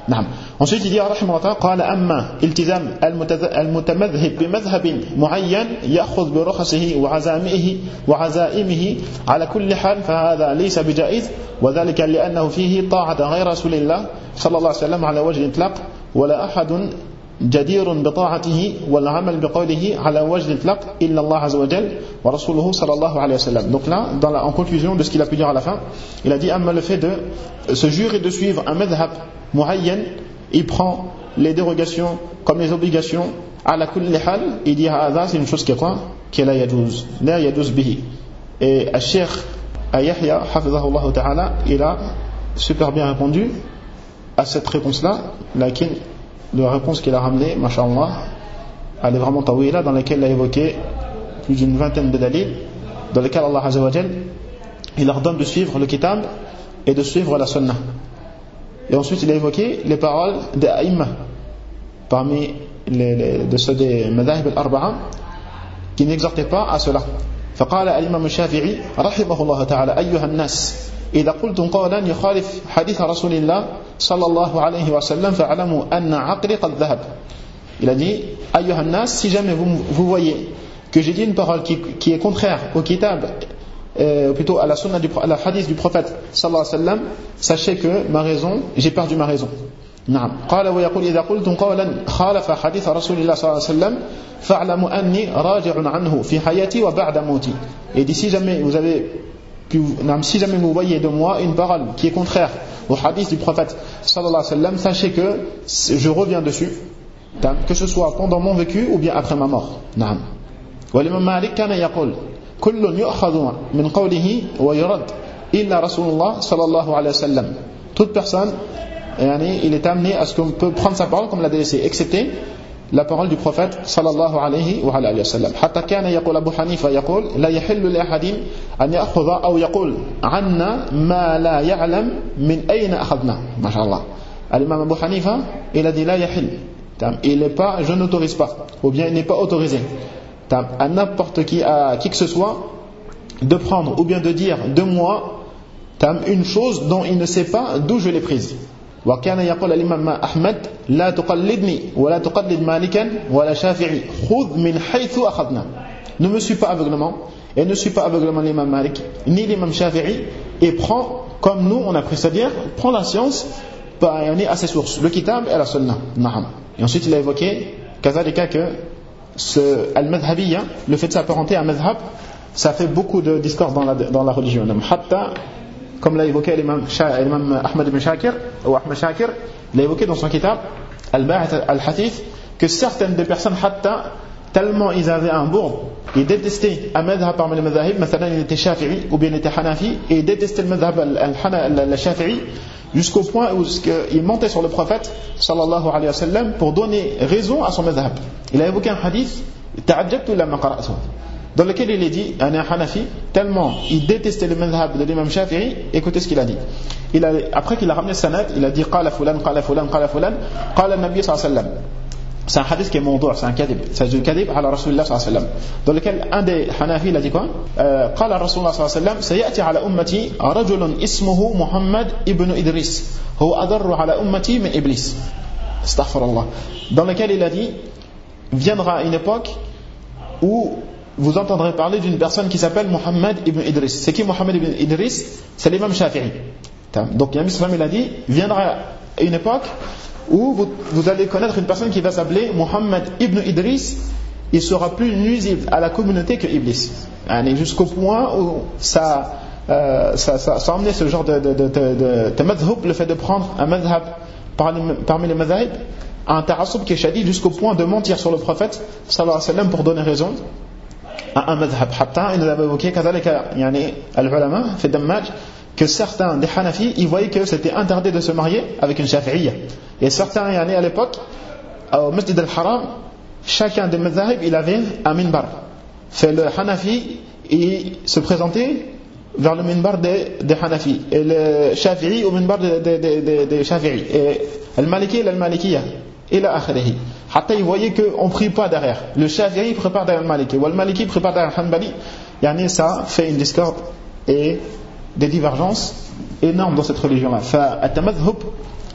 نعم. Ensuite il dit رحمه الله قال أما التزام المتمذهب بمذهب معين يأخذ برخصه وعزائمه على كل حال فهذا ليس بجائز وذلك لأنه فيه طاعة غير رسول الله صلى الله عليه وسلم على وجه الإطلاق ولا أحد جدير بطاعته والعمل بقوله على وجه الإطلاق إلا الله عز وجل ورسوله صلى الله عليه وسلم. Donc là, en conclusion de ce qu'il a pu dire à la fin, il a dit amma le fait de se jurer de suivre un madhab muayyan, il prend les dérogations comme les obligations à la kulli hal, il dit c'est une chose qui est quoi, qui la yajuz bihi. Et al-Cheikh Yahya hafizahullah ta'ala, il a super bien répondu à cette réponse-là, laquelle la réponse qu'il a ramenée, masha'Allah, elle est vraiment tawila, dans laquelle il a évoqué plus d'une vingtaine de dalils, dans lesquels Allah Azza wa Jal, il leur donne de suivre le kitab et de suivre la sunnah. Et ensuite il a évoqué les paroles des a'imma, parmi de ceux des madhahib al-arba'a, qui n'exhortaient pas à cela. فقال الإمام الشافعي رحمه الله تعالى أيها الناس إذا قلتم قولا يخالف حديث رسول الله صلى الله عليه وسلم فاعلموا أن عقلي قد ذهب. Il a dit أيها الناس, si jamais vous voyez que j'ai dit une parole qui est contraire au kitab, plutôt à la sunna à la hadith du prophète sallallahu alayhi wa sallam, sachez que ma raison, j'ai perdu ma raison. نعم. قال ويقول إذا قلتم قولا خالف حديث رسول الله صلى الله عليه وسلم فاعلموا أني راجع عنه في حياتي وبعد موتي. Et dit si jamais vous voyez de moi une parole qui est contraire au hadith du prophète sallallahu alayhi wa sallam, sachez que je reviens dessus, que ce soit pendant mon vécu ou bien après ma mort. نعم. والإمام مالك كان يقول كل يؤخذ من قوله ويرد إلا رسول الله صلى الله عليه وسلم. Toute personne, il est amené à ce qu'on peut prendre sa parole comme l'a délaissé, excepté la parole du prophète sallallahu alayhi wa sallam. حتى كان يقول أبو حنيفة يقول لا يحل لأحد أن يأخذ أو يقول عنا ما لا يعلم من أين أخذنا. ما شاء الله. L'imam Abu Hanifa, il a dit la yahil, il n'est pas, je n'autorise pas, ou bien il n'est pas autorisé à n'importe qui, à qui que ce soit, de prendre ou bien de dire de moi une chose dont il ne sait pas d'où je l'ai prise. وكان يقول الإمام أحمد لا تقلدني ولا تقلد مالكا ولا شافعي خذ من حيث أخذنا. Ne me suis pas aveuglement et ne suis pas aveuglement l'imam Malik ni l'imam Shafi'i, et prends comme nous on a pris, c'est-à-dire prends la science à ses sources, le kitab et la sunnah. Et ensuite il a évoqué kazalika que ce al-madhabiyya, le fait de s'apparenter à un madhab, ça fait beaucoup de discorde dans la religion. Hatta, comme l'a évoqué l'imam Ahmad ibn Shakir, ou Ahmad Shakir, il a évoqué dans son kitab Al-Ba'ith al-Hadith, que certaines des personnes, hatta, tellement ils avaient un bourg, ils détestaient un madhab parmi les madhahib, مثلا il était Shafi'i ou bien il était Hanafi, et ils détestaient le madhab al-Shafi'i, jusqu'au point où il montait sur le prophète sallallahu alayhi wa sallam pour donner raison à son madhab. Il a évoqué un hadith ta'ajjabtu lamma qara'tuhu, dans lequel il est dit, un Hanafi, tellement il détestait le madhab de l'imam Shafi'i, écoutez ce qu'il a dit. Après qu'il a ramené sanad, il a dit qala fulan qala fulan qala fulan qala an-nabi sallallahu alayhi wa sallam. C'est un hadith qui est mawdu', c'est un kadhib, c'est du kadhib ala rasulillah sallallahu alayhi wa sallam, dans lequel un des Hanafi il a dit quoi, qala rasulullah sallallahu alayhi wa sallam sayati ala ummati rajulun ismuhu Muhammad ibn Idris huwa adarru ala ummati min iblis, astaghfirullah, dans lequel il a dit viendra une époque où vous entendrez parler d'une personne qui s'appelle Muhammad ibn Idris. C'est qui Muhammad ibn Idris? C'est l'imam Shafi'i. Donc Yami Sallam il a dit viendra une époque où vous allez connaître une personne qui va s'appeler Muhammad ibn Idris, il sera plus nuisible à la communauté que Iblis. Jusqu'au point où ça a emmené ce genre de madhhab, le fait de prendre un madhab parmi les madhahib, un ta'assub qui est shadid, jusqu'au point de mentir sur le prophète sallallahu alayhi wa sallam pour donner raison à un madhab. Hatta, il nous avait évoqué kadhalika al-ulama fi Dammaj, que certains des Hanafi, ils voyaient que c'était interdit de se marier avec une Shafi'iyya. Et certains, à l'époque, au Masjid al-Haram, chacun des madhahib, il avait un minbar. Fait le Hanafi, il se présentait vers le minbar des Hanafi, et le Shafi'i au minbar des Shafi'i, et al-Maliki al-Malikiyya, et la akhirihi. Hatta, ils voyaient qu'on ne prie pas derrière. Le Shafi'i prépare derrière le Maliki, ou le Maliki prépare derrière le Hanbali. Ça fait une discorde et des divergences énormes dans cette religion-là. فالتمذهب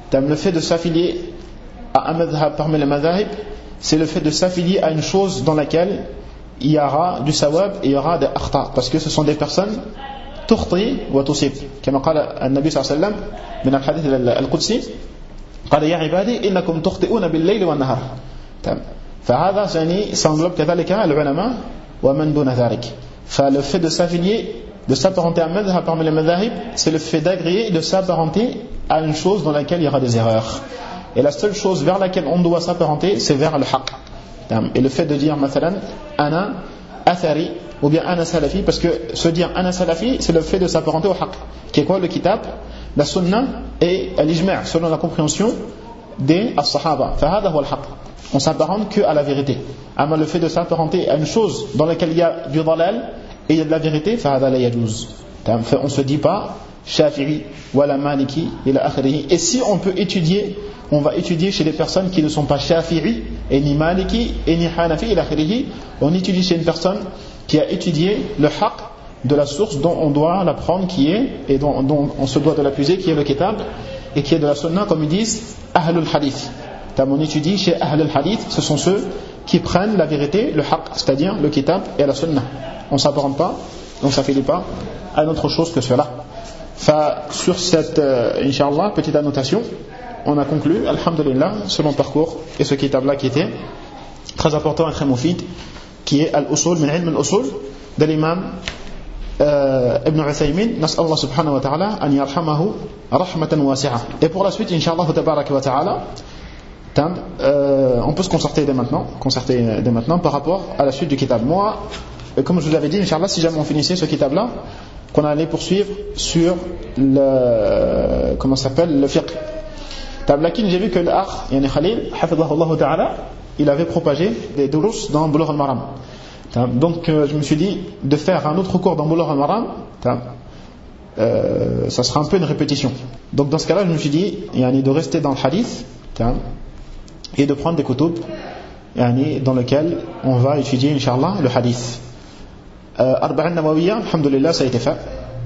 Le fait de s'affilier à un madhab parmi les madhahib, c'est le fait de s'affilier à une chose dans laquelle il y aura du sawab et il y aura des akhta, parce que ce sont des personnes tukhti wa tusib, comme قال النبي صلى الله عليه وسلم من الحديث القدسي قال يا عبادي إنكم تخطئون بالليل والنهار. فهذا s'englobe كذلك العلماء ومن دون ذلك. فle fait de s'affilier, de s'apparenter à un madhab parmi les madhahib, c'est le fait d'agréer, de s'apparenter à une chose dans laquelle il y aura des erreurs. Et la seule chose vers laquelle on doit s'apparenter, c'est vers le haqq. Et le fait de dire مثلا ana athari ou bien ana salafi, parce que se dire ana salafi, c'est le fait de s'apparenter au haqq, qui est quoi? Le kitab, la sunna et l'ijma' selon la compréhension des as-sahaba. فهذا هو الحق. On s'apparente que à la vérité. Mais le fait de s'apparenter à une chose dans laquelle il y a du dalal et il y a de la vérité, فهذا لا يجوز. On ne se dit pas Shafi'i wala Maliki ila akhirih. Et si on peut étudier, on va étudier chez des personnes qui ne sont pas Shafi'i et ni Maliki et ni Hanafi ila akhirih. On étudie chez une personne qui a étudié le haqq de la source dont on doit l'apprendre, qui est, et dont on se doit de l'accuser, qui est le kitab et qui est de la sunna, comme ils disent Ahlul Hadith. On étudie chez Ahlul Hadith, ce sont ceux qui prennent la vérité, le haqq, c'est-à-dire le kitab et la sunna. On ne s'apparente pas, on ne s'affilie pas à une autre chose que cela. Sur cette, Inch'Allah, petite annotation, on a conclu, alhamdulillah, ce long parcours et ce kitab-là qui était très important et très moufid, qui est Al-Usul, min ilm al-Usul, de l'imam Ibn Uthaymin. Nas'al Allah subhanahu wa ta'ala an yarhamahu rahmatan wasi'a. Et pour la suite, Inch'Allah tabaraka wa ta'ala, on peut se concerter dès maintenant par rapport à la suite du kitab. Moi, comme je vous l'avais dit, Inch'Allah, si jamais on finissait ce kitab-là, qu'on allait poursuivre sur le, comment ça s'appelle, le fiqh. Lakin, j'ai vu que l'akh, yani Khalil, hafidhahullah ta'ala, il avait propagé des durus dans Bulugh al-Maram. Donc je me suis dit de faire un autre cours dans Bulugh al-Maram, ça sera un peu une répétition. Donc dans ce cas-là, je me suis dit de rester dans le hadith et de prendre des kutub dans lesquels on va étudier, Inch'Allah, le hadith. Arba'in Nawawiyya, alhamdulillah, ça a été fait.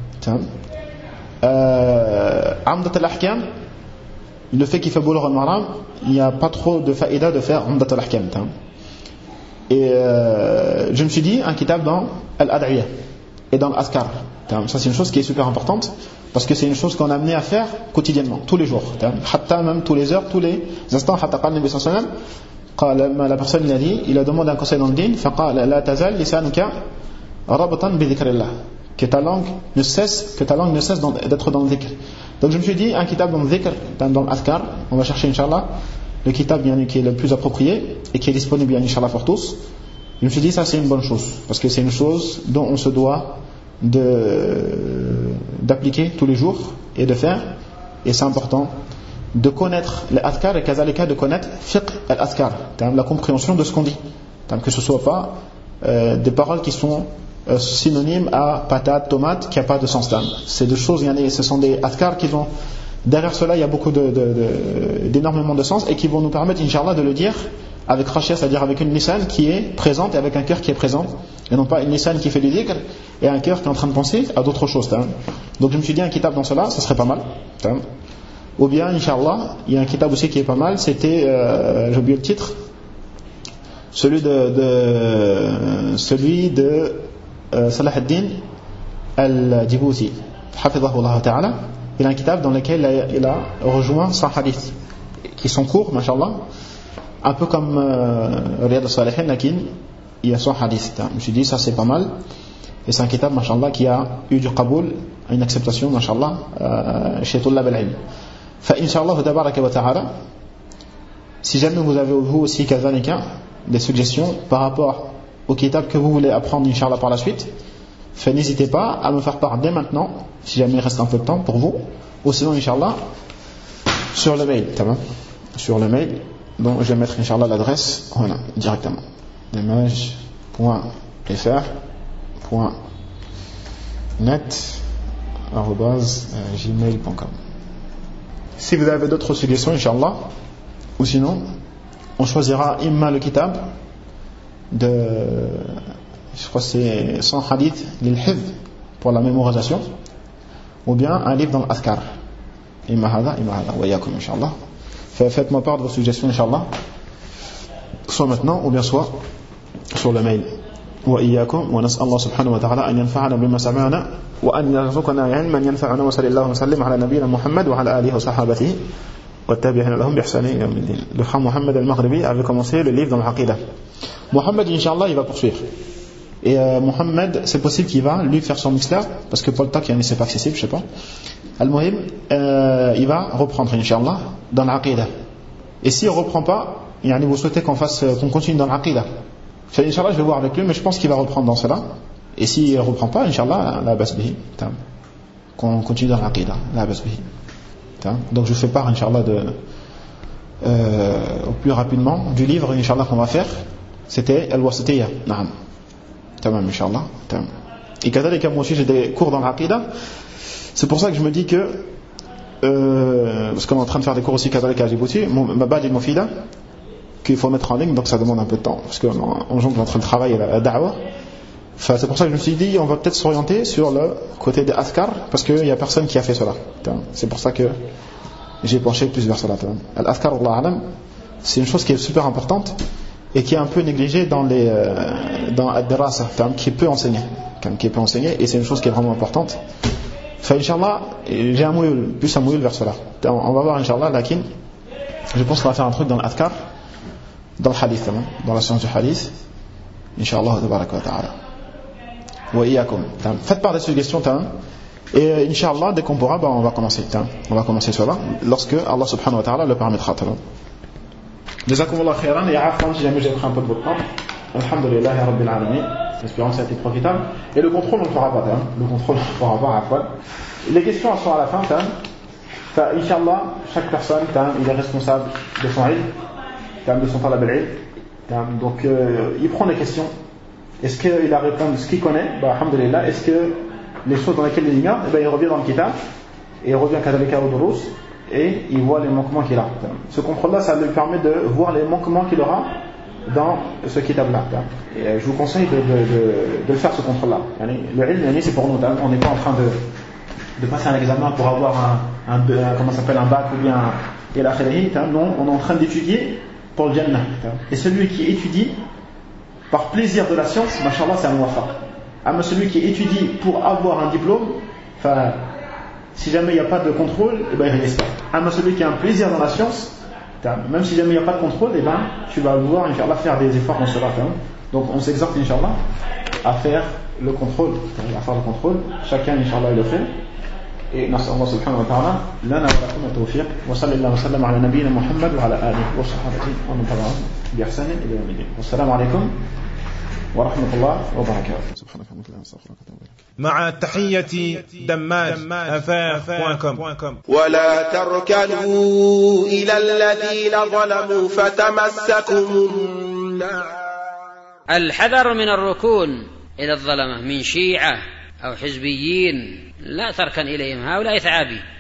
Amdat al-Ahkam, le fait qu'il fait Bulugh al-Maram, il n'y a pas trop de faïda de faire Amdat al-Ahkam. Et je me suis dit un kitab dans Al-Ad'iyah et dans l'Azkar. Ça, c'est une chose qui est super importante, parce que c'est une chose qu'on a amené à faire quotidiennement, tous les jours, hatta, même tous les heures, tous les instants. Hatta qala Nabi sallallahu alayhi wa sallam, la personne il a demandé un conseil dans le din, faqala la tazal lisanuka rabatan bi dhikrillah, que ta langue ne cesse d'être dans le dhikr. Donc je me suis dit un kitab dans le dhikr, dans l'Azkar. On va chercher, Inch'Allah, le kitab qui est le plus approprié et qui est disponible, Inch'Allah, pour tous. Je me suis dit ça, c'est une bonne chose, parce que c'est une chose dont on se doit d'appliquer tous les jours et de faire. Et c'est important de connaître les adhkar et kazalika de connaître fiqh al-adhkar, la compréhension de ce qu'on dit, que ce soit pas des paroles qui sont synonymes à patate, tomate, qui n'a pas de sens. C'est deux choses, ce sont des adhkar qui vont, derrière cela il y a beaucoup d'énormément de sens, et qui vont nous permettre, Inch'Allah, de le dire avec khashia, c'est-à-dire avec une lisan qui est présente et avec un cœur qui est présent, et non pas une lisan qui fait du dhikr et un cœur qui est en train de penser à d'autres choses. Donc je me suis dit un kitab dans cela, ça serait pas mal. Ou bien, Inch'Allah, il y a un kitab aussi qui est pas mal, c'était, j'ai oublié le titre, celui de Salah ad-Din al-Djibouti, hafidhahullah ta'ala. Il a un kitab dans lequel il a rejoint 100 hadiths qui sont courts, mashallah, un peu comme Riyad al-Salihin, lakin il y a 100 hadiths. Je me suis dit ça c'est pas mal, et c'est un kitab, mashallah, qui a eu du qaboul, une acceptation, mashallah, chez Tullab al-Ilm. Inch'Allah tabaraka wa ta'ala, si jamais vous avez vous aussi kazalika des suggestions par rapport au kitab que vous voulez apprendre, Inch'Allah, par la suite, n'hésitez pas à me faire part dès maintenant, si jamais il reste un peu de temps pour vous, ou sinon, Inch'Allah, sur le mail, sur le mail, donc je vais mettre, Inch'Allah, l'adresse, voilà, directement, demaj.fr.net@gmail.com. Si vous avez d'autres suggestions, Inch'Allah, ou sinon, on choisira imma le kitab je crois que c'est 100 hadiths l'hifz pour la mémorisation, ou bien un livre dans l'Azkar. إما هذا وإياكم إن شاء الله. Faites-moi part de vos suggestions إن شاء الله, soit maintenant ou bien soit sur le mail. وإياكم ونسأل الله سبحانه وتعالى أن ينفعنا بما سمعنا وأن يرزقنا علما ينفعنا وصلى الله وسلم على نبينا محمد وعلى آله وصحابته والتابعين لهم بإحسان إلى يوم الدين. Le frère Mohammed al-Maghribi avait commencé le livre dans l'Aqidah. Mohammed, Inch'Allah, il va poursuivre. Et Mohammed, c'est possible qu'il va lui faire son mixler, parce que Paul Tak, c'est pas accessible, je sais pas. Al-Muhim, il va reprendre, Inch'Allah, dans l'Aqidah. Et s'il ne reprend pas, vous souhaitez qu'on continue dans l'Aqidah. Inch'Allah, je vais voir avec lui, mais je pense qu'il va reprendre dans cela. Et s'il ne reprend pas, Inch'Allah, la basbihi. Qu'on continue dans l'Aqidah, la basbihi. Donc je fais part, Inch'Allah, au plus rapidement du livre, Inch'Allah, qu'on va faire. C'était Al-Wasitiyya. Naam. Tamam, Inch'Allah. Tamam. Et kadhalika, moi aussi, j'ai des cours dans l'Aqidah. C'est pour ça que je me dis que, parce qu'on est en train de faire des cours aussi, kadhalika à Djibouti, Mabad et Mofida, qu'il faut mettre en ligne, donc ça demande un peu de temps, parce qu'on jongle entre le travail et la da'wah. Enfin, c'est pour ça que je me suis dit, on va peut-être s'orienter sur le côté des Azkar, parce qu'il n'y a personne qui a fait cela. C'est pour ça que j'ai penché plus vers cela. Al-Azkar, Allah Alam, c'est une chose qui est super importante et qui est un peu négligée dans Ad-Dirasa, qui peut enseigner, et c'est une chose qui est vraiment importante. Enfin, Inch'Allah, j'ai plus un mouille vers cela. On va voir, Inch'Allah, lakin, je pense qu'on va faire un truc dans l'Adhkar, dans le hadith, dans la science du hadith, Inch'Allah, tabaraka wa ta'ala. Wa iyyakum. Faites part des suggestions, et Inch'Allah, dès qu'on pourra, on va commencer. On va commencer cela, lorsque Allah subhanahu wa ta'ala le permettra. Jazakumullah khairan, et afan, si jamais j'ai pris un peu de votre temps. Alhamdulillah, Rabbil Alamin. Espérons que ça a été profitable. Et le contrôle, on ne le fera pas. Le contrôle, on ne le fera pas à fois. Les questions, elles sont à la fin. Inch'Allah, chaque personne, il est responsable de son ilm, de son talab al-ilm. Donc, il prend les questions. Est-ce qu'il a répondu ce qu'il connaît? Alhamdulillah. Est-ce que les choses dans lesquelles il ignore, il revient dans le kitab, et il revient kadhalika au durus, et il voit les manquements qu'il a. Ce contrôle-là, ça lui permet de voir les manquements qu'il aura dans ce kitab-là. Et je vous conseille de le faire, ce contrôle-là. Le ilm, c'est pour nous. On n'est pas en train de passer un examen pour avoir un bac ou bien et la khalihi. Non, on est en train d'étudier pour le Jannah. Et celui qui étudie par plaisir de la science, mashallah, c'est un muwafaq. Mais celui qui étudie pour avoir un diplôme, si jamais il n'y a pas de contrôle, il risque. Mais celui qui a un plaisir dans la science, même si jamais il n'y a pas de contrôle, tu vas vouloir, Inch'Allah, faire des efforts dans cela. Donc on s'exhorte, Inch'Allah, à faire le contrôle. Chacun, Inch'Allah, il le fait. Et نسأل الله سبحانه وتعالى لنا ولكم التوفيق وصلى الله وسلم على نبينا محمد وعلى آله وصحبه ومن تبعهم بإحسان إلى يوم الدين. والسلام عليكم ورحمة الله وبركاته. سبحانك اللهم وبحمدك أستغفرك وأتوب إليك. مع تحية دماج.com. ولا تركنوا إلى الذين ظلموا فتمسكم النار. الحذر من الركون إلى الظلمة من شيعة أو حزبيين، لا تركن إليهم، هؤلاء ثعابين.